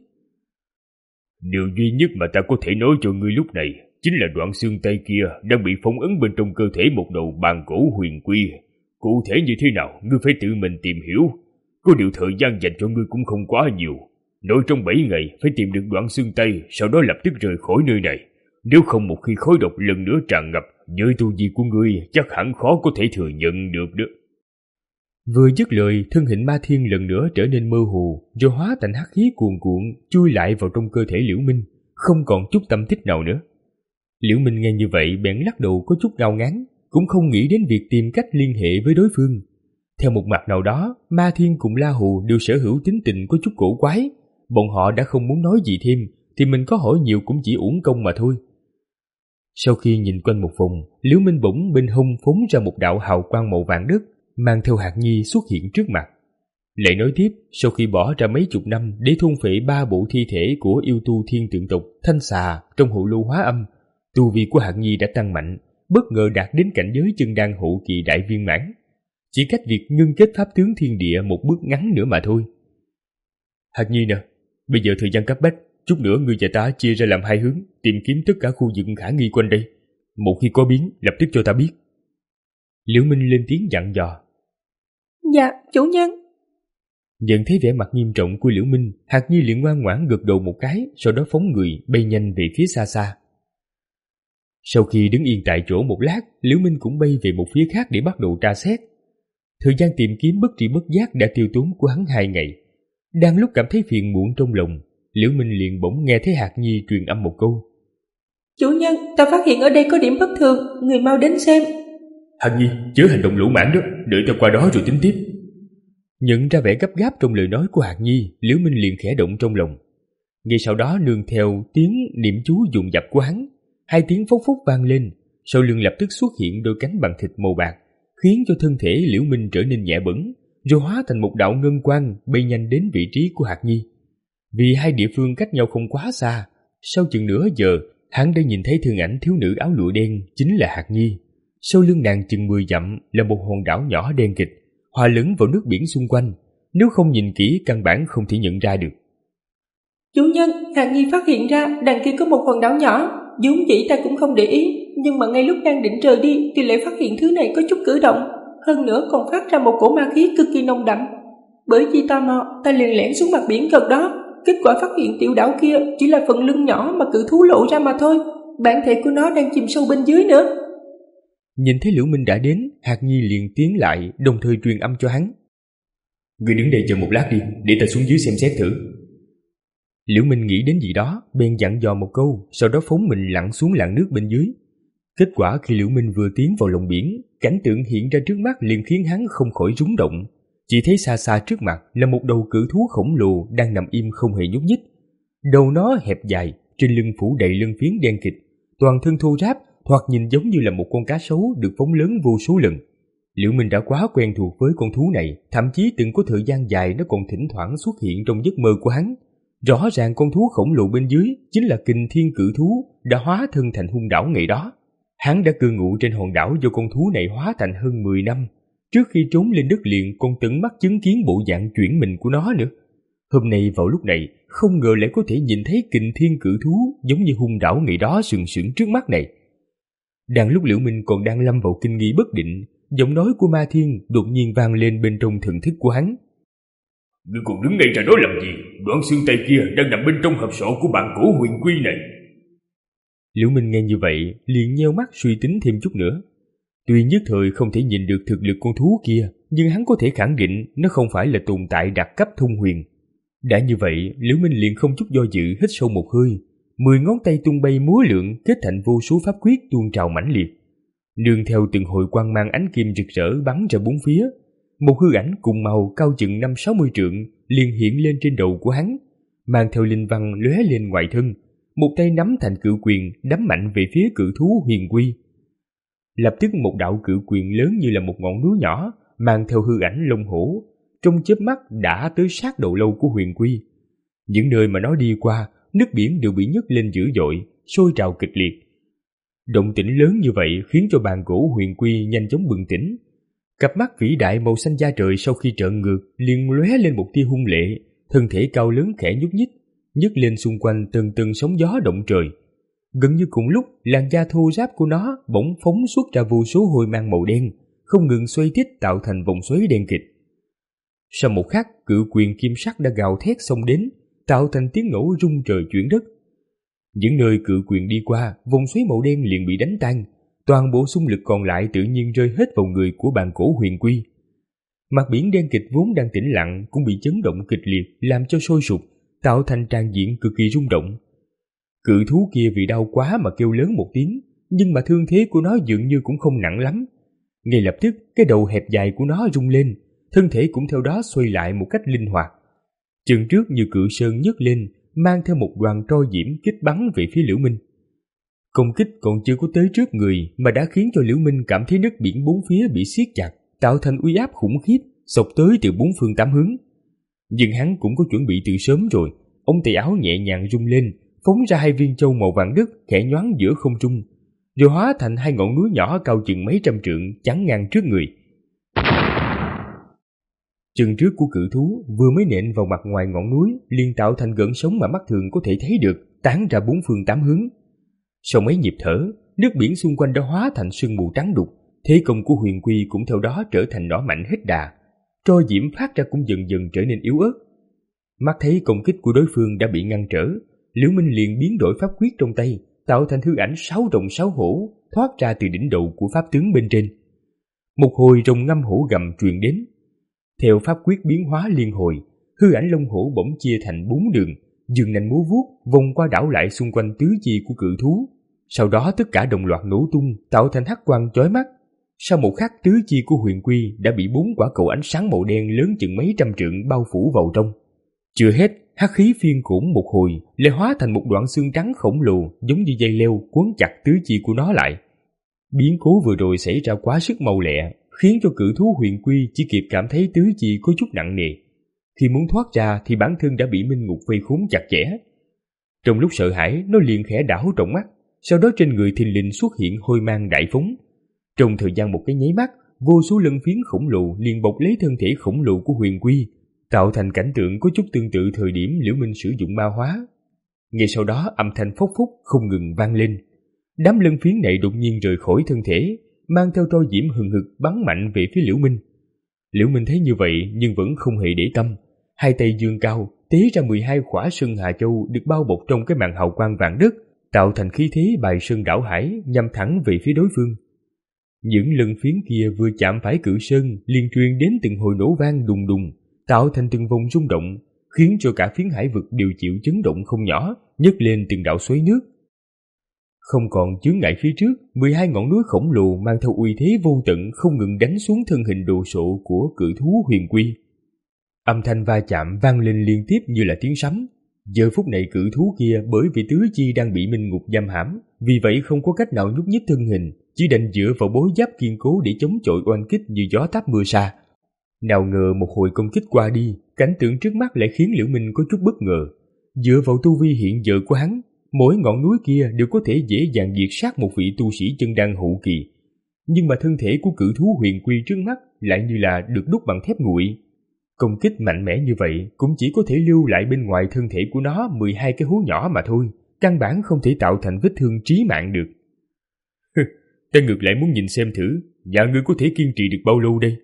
Điều duy nhất mà ta có thể nói cho ngươi lúc này chính là đoạn xương tay kia đang bị phong ấn bên trong cơ thể một đầu bàn cổ huyền quy. Cụ thể như thế nào, ngươi phải tự mình tìm hiểu. Có điều thời gian dành cho ngươi cũng không quá nhiều. Nội trong bảy ngày phải tìm được đoạn xương tay, sau đó lập tức rời khỏi nơi này. Nếu không một khi khói độc lần nữa tràn ngập, với tu vi của ngươi chắc hẳn khó có thể thừa nhận được đó. Vừa dứt lời, thân hình Ma Thiên lần nữa trở nên mơ hồ, rồi hóa thành hắc khí cuồn cuộn chui lại vào trong cơ thể Liễu Minh, không còn chút tâm tích nào nữa. Liễu Minh nghe như vậy bèn lắc đầu có chút ngao ngán, cũng không nghĩ đến việc tìm cách liên hệ với đối phương. Theo một mặt nào đó, Ma Thiên cùng La Hù đều sở hữu tính tình có chút cổ quái. Bọn họ đã không muốn nói gì thêm, thì mình có hỏi nhiều cũng chỉ uổng công mà thôi. Sau khi nhìn quanh một vòng, Liễu Minh bỗng bên hông phóng ra một đạo hào quang màu vàng đất, mang theo hạt nhi xuất hiện trước mặt. Lại nói tiếp, sau khi bỏ ra mấy chục năm để thôn phệ ba bộ thi thể của yêu tu thiên tượng tộc Thanh Xà trong hộ lưu hóa âm, tu vi của hạt nhi đã tăng mạnh, bất ngờ đạt đến cảnh giới chân đan hậu kỳ đại viên mãn. Chỉ cách việc ngưng kết pháp tướng thiên địa một bước ngắn nữa mà thôi. Hạt nhi nè, bây giờ thời gian cấp bách, chút nữa ngươi và ta chia ra làm hai hướng, tìm kiếm tất cả khu vực khả nghi quanh đây. Một khi có biến, lập tức cho ta biết. Liễu Minh lên tiếng dặn dò. Dạ, chủ nhân. Nhận thấy vẻ mặt nghiêm trọng của Liễu Minh, Hạt Nhi liền ngoan ngoãn gật đầu một cái, sau đó phóng người bay nhanh về phía xa xa. Sau khi đứng yên tại chỗ một lát, Liễu Minh cũng bay về một phía khác để bắt đầu tra xét. Thời gian tìm kiếm bất tri bất giác đã tiêu tốn của hắn hai ngày. Đang lúc cảm thấy phiền muộn trong lòng, Liễu Minh liền bỗng nghe thấy Hạt Nhi truyền âm một câu. Chủ nhân, ta phát hiện ở đây có điểm bất thường, người mau đến xem. Hạt Nhi, chớ hành động lỗ mãn đó, đợi ta qua đó rồi tính tiếp. Nhận ra vẻ gấp gáp trong lời nói của Hạt Nhi, Liễu Minh liền khẽ động trong lòng. Ngay sau đó nương theo tiếng niệm chú dồn dập của hắn, hai tiếng phốc phốc vang lên, sau lưng lập tức xuất hiện đôi cánh bằng thịt màu bạc, khiến cho thân thể Liễu Minh trở nên nhẹ bẫng, rồi hóa thành một đạo ngân quang bay nhanh đến vị trí của Hạt Nhi. Vì hai địa phương cách nhau không quá xa, Sau chừng nửa giờ, hắn đã nhìn thấy thân ảnh thiếu nữ áo lụa đen chính là Hạc Nhi. Sau lưng nàng chừng mười dặm là một hòn đảo nhỏ đen kịt, hòa lẫn vào nước biển xung quanh. Nếu không nhìn kỹ căn bản không thể nhận ra được. Chủ nhân, Hạc Nhi phát hiện ra đằng kia có một hòn đảo nhỏ. vốn dĩ ta cũng không để ý, nhưng mà ngay lúc đang định rời đi thì lại phát hiện thứ này có chút cử động, hơn nữa còn phát ra một cổ ma khí cực kỳ nồng đậm. Bởi vì tò mò, ta liền lẻn xuống mặt biển gần đó. Kết quả phát hiện tiểu đảo kia chỉ là phần lưng nhỏ mà cự thú lộ ra mà thôi, bản thể của nó đang chìm sâu bên dưới nữa. Nhìn thấy Liễu Minh đã đến, Hạc Nhi liền tiến lại, đồng thời truyền âm cho hắn. Ngươi đứng đây chờ một lát đi, để ta xuống dưới xem xét thử. Liễu Minh nghĩ đến gì đó, bèn dặn dò một câu, sau đó phóng mình lặn xuống làn nước bên dưới. Kết quả khi Liễu Minh vừa tiến vào lòng biển, cảnh tượng hiện ra trước mắt liền khiến hắn không khỏi rúng động. Chỉ thấy xa xa trước mặt là một đầu cự thú khổng lồ đang nằm im không hề nhúc nhích. Đầu nó hẹp dài, trên lưng phủ đầy lân phiến đen kịt, toàn thân thô ráp, thoạt nhìn giống như là một con cá sấu được phóng lớn vô số lần. Liễu Minh đã quá quen thuộc với con thú này, thậm chí từng có thời gian dài nó còn thỉnh thoảng xuất hiện trong giấc mơ của hắn. Rõ ràng con thú khổng lồ bên dưới chính là Kình Thiên cự thú đã hóa thân thành hung đảo ngày đó. Hắn đã cư ngụ trên hòn đảo do con thú này hóa thành hơn mười năm. Trước khi trốn lên đất liền còn tận mắt chứng kiến bộ dạng chuyển mình của nó nữa. Hôm nay vào lúc này không ngờ lại có thể nhìn thấy Kình Thiên cự thú giống như hung đảo ngày đó sừng sững trước mắt này. Đang lúc Liễu Minh còn đang lâm vào kinh nghi bất định, giọng nói của Ma Thiên đột nhiên vang lên bên trong thần thức của hắn. Ngươi còn đứng ngay ra đó làm gì? Đoạn xương tay kia đang nằm bên trong hộp sọ của bạn cổ huyền quy này. Liễu Minh nghe như vậy liền nheo mắt suy tính thêm chút nữa. Tuy nhất thời không thể nhìn được thực lực con thú kia, nhưng hắn có thể khẳng định nó không phải là tồn tại đặc cấp thông huyền. Đã như vậy, Liễu Minh liền không chút do dự hít sâu một hơi, mười ngón tay tung bay múa lượn kết thành vô số pháp quyết tuôn trào mãnh liệt. Nương theo từng hồi quang mang ánh kim rực rỡ bắn ra bốn phía, một hư ảnh cùng màu cao chừng năm sáu mươi trượng liền hiện lên trên đầu của hắn, mang theo linh văn lóe lên ngoài thân, một tay nắm thành cự quyền đấm mạnh về phía cự thú huyền quy. Lập tức một đạo cự quyền lớn như là một ngọn núi nhỏ, mang theo hư ảnh long hổ, trong chớp mắt đã tới sát đầu lâu của huyền quy. Những nơi mà nó đi qua, nước biển đều bị nhấc lên dữ dội, sôi trào kịch liệt. Động tĩnh lớn như vậy khiến cho bàn cổ huyền quy nhanh chóng bừng tỉnh. Cặp mắt vĩ đại màu xanh da trời sau khi trợn ngược liền lóe lên một tia hung lệ, thân thể cao lớn khẽ nhúc nhích, nhấc lên xung quanh từng từng sóng gió động trời. Gần như cùng lúc, làn da thô ráp của nó bỗng phóng xuất ra vô số hôi mang màu đen, không ngừng xoay tít tạo thành vòng xoáy đen kịt. Sau một khắc, cự quyền kim sắc đã gào thét xông đến, tạo thành tiếng nổ rung trời chuyển đất. Những nơi cự quyền đi qua, vòng xoáy màu đen liền bị đánh tan, toàn bộ xung lực còn lại tự nhiên rơi hết vào người của bàn cổ huyền quy. Mặt biển đen kịch vốn đang tĩnh lặng cũng bị chấn động kịch liệt làm cho sôi sục, tạo thành tràn diện cực kỳ rung động. Cự thú kia vì đau quá mà kêu lớn một tiếng, nhưng mà thương thế của nó dường như cũng không nặng lắm. Ngay lập tức, cái đầu hẹp dài của nó rung lên, thân thể cũng theo đó xoay lại một cách linh hoạt. Chân trước như cự sơn nhấc lên, mang theo một đoàn tro diễm kích bắn về phía Liễu Minh. Công kích còn chưa có tới trước người mà đã khiến cho Liễu Minh cảm thấy nước biển bốn phía bị siết chặt, tạo thành uy áp khủng khiếp, xộc tới từ bốn phương tám hướng. Nhưng hắn cũng có chuẩn bị từ sớm rồi, ống tay áo nhẹ nhàng rung lên, phóng ra hai viên châu màu vàng đất khẽ nhoáng giữa không trung, rồi hóa thành hai ngọn núi nhỏ cao chừng mấy trăm trượng chắn ngang trước người. Chân trước của cự thú vừa mới nện vào mặt ngoài ngọn núi liền tạo thành gợn sóng mà mắt thường có thể thấy được, tán ra bốn phương tám hướng. Sau mấy nhịp thở, nước biển xung quanh đã hóa thành sương mù trắng đục, thế công của huyền quy cũng theo đó trở thành nỏ mạnh hết đà, tro diễm phát ra cũng dần dần trở nên yếu ớt. Mắt thấy công kích của đối phương đã bị ngăn trở, Liễu Minh liền biến đổi pháp quyết trong tay, tạo thành hư ảnh sáu rồng sáu hổ thoát ra từ đỉnh đầu của pháp tướng bên trên. Một hồi rồng ngâm hổ gầm truyền đến. Theo pháp quyết biến hóa liên hồi, hư ảnh long hổ bỗng chia thành bốn đường, dường nành múa vuốt vòng qua đảo lại xung quanh tứ chi của cự thú. Sau đó tất cả đồng loạt nổ tung, tạo thành hắc quang chói mắt. Sau một khắc, tứ chi của huyền quy đã bị bốn quả cầu ánh sáng màu đen lớn chừng mấy trăm trượng bao phủ vào trong. Chưa hết, hắc khí phiên cổn một hồi lại hóa thành một đoạn xương trắng khổng lồ giống như dây leo quấn chặt tứ chi của nó lại. Biến cố vừa rồi xảy ra quá sức mau lẹ, khiến cho cự thú huyền quy chỉ kịp cảm thấy tứ chi có chút nặng nề. Khi muốn thoát ra thì bản thân đã bị minh ngục vây khốn chặt chẽ. Trong lúc sợ hãi, nó liền khẽ đảo trọng mắt, sau đó trên người thình lình xuất hiện hôi mang đại phóng. Trong thời gian một cái nháy mắt, vô số lân phiến khổng lồ liền bọc lấy thân thể khổng lồ của Huyền Quy, tạo thành cảnh tượng có chút tương tự thời điểm Liễu Minh sử dụng ma hóa. Ngay sau đó âm thanh phốc phốc không ngừng vang lên. Đám lân phiến này đột nhiên rời khỏi thân thể, mang theo tro diễm hừng hực bắn mạnh về phía Liễu Minh. Liễu Minh thấy như vậy nhưng vẫn không hề để tâm, hai tay giương cao, tế ra mười hai khỏa sơn hà châu được bao bọc trong cái màn hào quang vàng đất, tạo thành khí thế bài sơn đảo hải nhằm thẳng về phía đối phương. Những lân phiến kia vừa chạm phải cự sơn liền truyền đến từng hồi nổ vang đùng đùng, tạo thành từng vòng rung động, khiến cho cả phiến hải vực đều chịu chấn động không nhỏ, nhấc lên từng đạo xoáy nước. Không còn chướng ngại phía trước, mười hai ngọn núi khổng lồ mang theo uy thế vô tận không ngừng đánh xuống thân hình đồ sộ của cự thú Huyền Quy. Âm thanh va chạm vang lên liên tiếp như là tiếng sấm. Giờ phút này cự thú kia bởi vì tứ chi đang bị minh ngục giam hãm, vì vậy không có cách nào nhúc nhích thân hình, chỉ đành dựa vào bối giáp kiên cố để chống chọi oanh kích như gió táp mưa sa. Nào ngờ một hồi công kích qua đi, cảnh tượng trước mắt lại khiến Liễu Minh có chút bất ngờ. Dựa vào tu vi hiện giờ của hắn, mỗi ngọn núi kia đều có thể dễ dàng diệt sát một vị tu sĩ chân đan hậu kỳ. Nhưng mà thân thể của cự thú Huyền Quy trước mắt lại như là được đúc bằng thép nguội. Công kích mạnh mẽ như vậy cũng chỉ có thể lưu lại bên ngoài thân thể của nó mười hai cái hố nhỏ mà thôi, căn bản không thể tạo thành vết thương chí mạng được. Ta ngược lại muốn nhìn xem thử, dạ ngươi có thể kiên trì được bao lâu đây?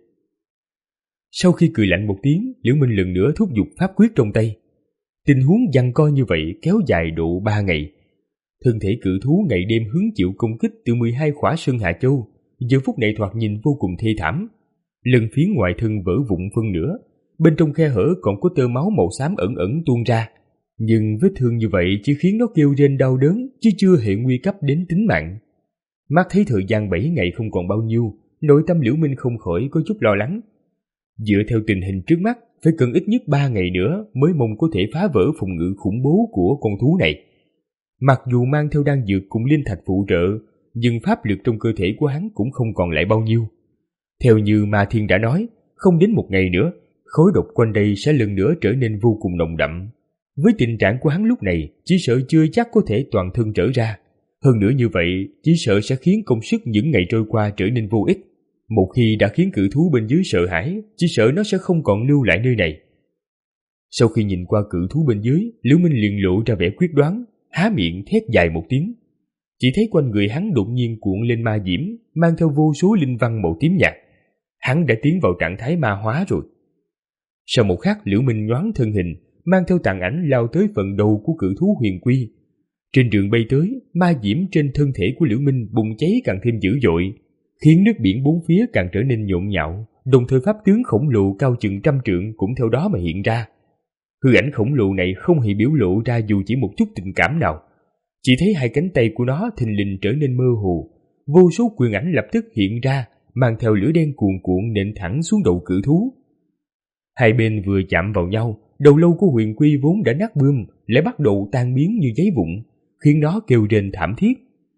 Sau khi cười lạnh một tiếng, Liễu Minh lần nữa thúc giục pháp quyết trong tay. Tình huống giằng co như vậy kéo dài độ ba ngày. Thân thể cự thú ngày đêm hứng chịu công kích từ mười hai khỏa sơn hà châu, giờ phút này thoạt nhìn vô cùng thê thảm. Lần phiến ngoài thân vỡ vụn phân nửa, bên trong khe hở còn có tơ máu màu xám ẩn ẩn tuôn ra. Nhưng vết thương như vậy chỉ khiến nó kêu rên đau đớn, chứ chưa hề nguy cấp đến tính mạng. Mắt thấy thời gian bảy ngày không còn bao nhiêu, nội tâm Liễu Minh không khỏi có chút lo lắng. Dựa theo tình hình trước mắt, phải cần ít nhất ba ngày nữa mới mong có thể phá vỡ phòng ngự khủng bố của con thú này. Mặc dù mang theo đan dược cùng linh thạch phụ trợ, nhưng pháp lực trong cơ thể của hắn cũng không còn lại bao nhiêu. Theo như Ma Thiên đã nói, không đến một ngày nữa, khói độc quanh đây sẽ lần nữa trở nên vô cùng nồng đậm. Với tình trạng của hắn lúc này, chỉ sợ chưa chắc có thể toàn thân trở ra. Hơn nữa như vậy, chỉ sợ sẽ khiến công sức những ngày trôi qua trở nên vô ích. Một khi đã khiến cự thú bên dưới sợ hãi, chỉ sợ nó sẽ không còn lưu lại nơi này. Sau khi nhìn qua cự thú bên dưới, Liễu Minh liền lộ ra vẻ quyết đoán, há miệng thét dài một tiếng. Chỉ thấy quanh người hắn đột nhiên cuộn lên ma diễm, mang theo vô số linh văn màu tím nhạt. Hắn đã tiến vào trạng thái ma hóa rồi. Sau một khắc, Liễu Minh nhoáng thân hình, mang theo tàn ảnh lao tới phần đầu của cự thú Huyền Quy. Trên đường bay tới, ma diễm trên thân thể của Liễu Minh bùng cháy càng thêm dữ dội, khiến nước biển bốn phía càng trở nên nhộn nhạo, đồng thời pháp tướng khổng lồ cao chừng trăm trượng cũng theo đó mà hiện ra. Hư ảnh khổng lồ này không hề biểu lộ ra dù chỉ một chút tình cảm nào, chỉ thấy hai cánh tay của nó thình lình trở nên mơ hồ, vô số quyền ảnh lập tức hiện ra, mang theo lửa đen cuồn cuộn nện thẳng xuống đầu cự thú. Hai bên vừa chạm vào nhau, đầu lâu của Huyền Quy vốn đã nát bươm lại bắt đầu tan biến như giấy vụn, khiến nó kêu rên thảm thiết.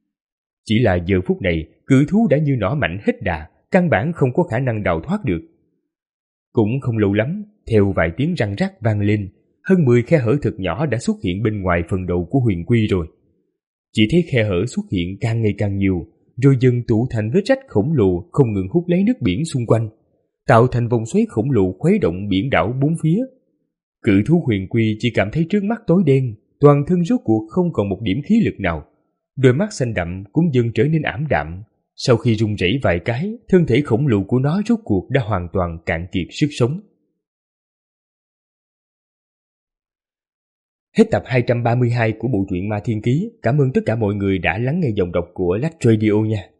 Chỉ là giờ phút này, cự thú đã như nỏ mạnh hết đà, căn bản không có khả năng đào thoát được. Cũng không lâu lắm, theo vài tiếng răng rắc vang lên, hơn mười khe hở thật nhỏ đã xuất hiện bên ngoài phần đầu của Huyền Quy rồi. Chỉ thấy khe hở xuất hiện càng ngày càng nhiều, rồi dần tụ thành vết rách khổng lồ không ngừng hút lấy nước biển xung quanh, tạo thành vòng xoáy khổng lồ khuấy động biển đảo bốn phía. Cự thú Huyền Quy chỉ cảm thấy trước mắt tối đen, toàn thân rốt cuộc không còn một điểm khí lực nào. Đôi mắt xanh đậm cũng dần trở nên ảm đạm. Sau khi rung rẩy vài cái, thân thể khổng lồ của nó rốt cuộc đã hoàn toàn cạn kiệt sức sống. Hết tập hai trăm ba mươi hai của bộ truyện Ma Thiên Ký. Cảm ơn tất cả mọi người đã lắng nghe giọng đọc của Lách Radio nha.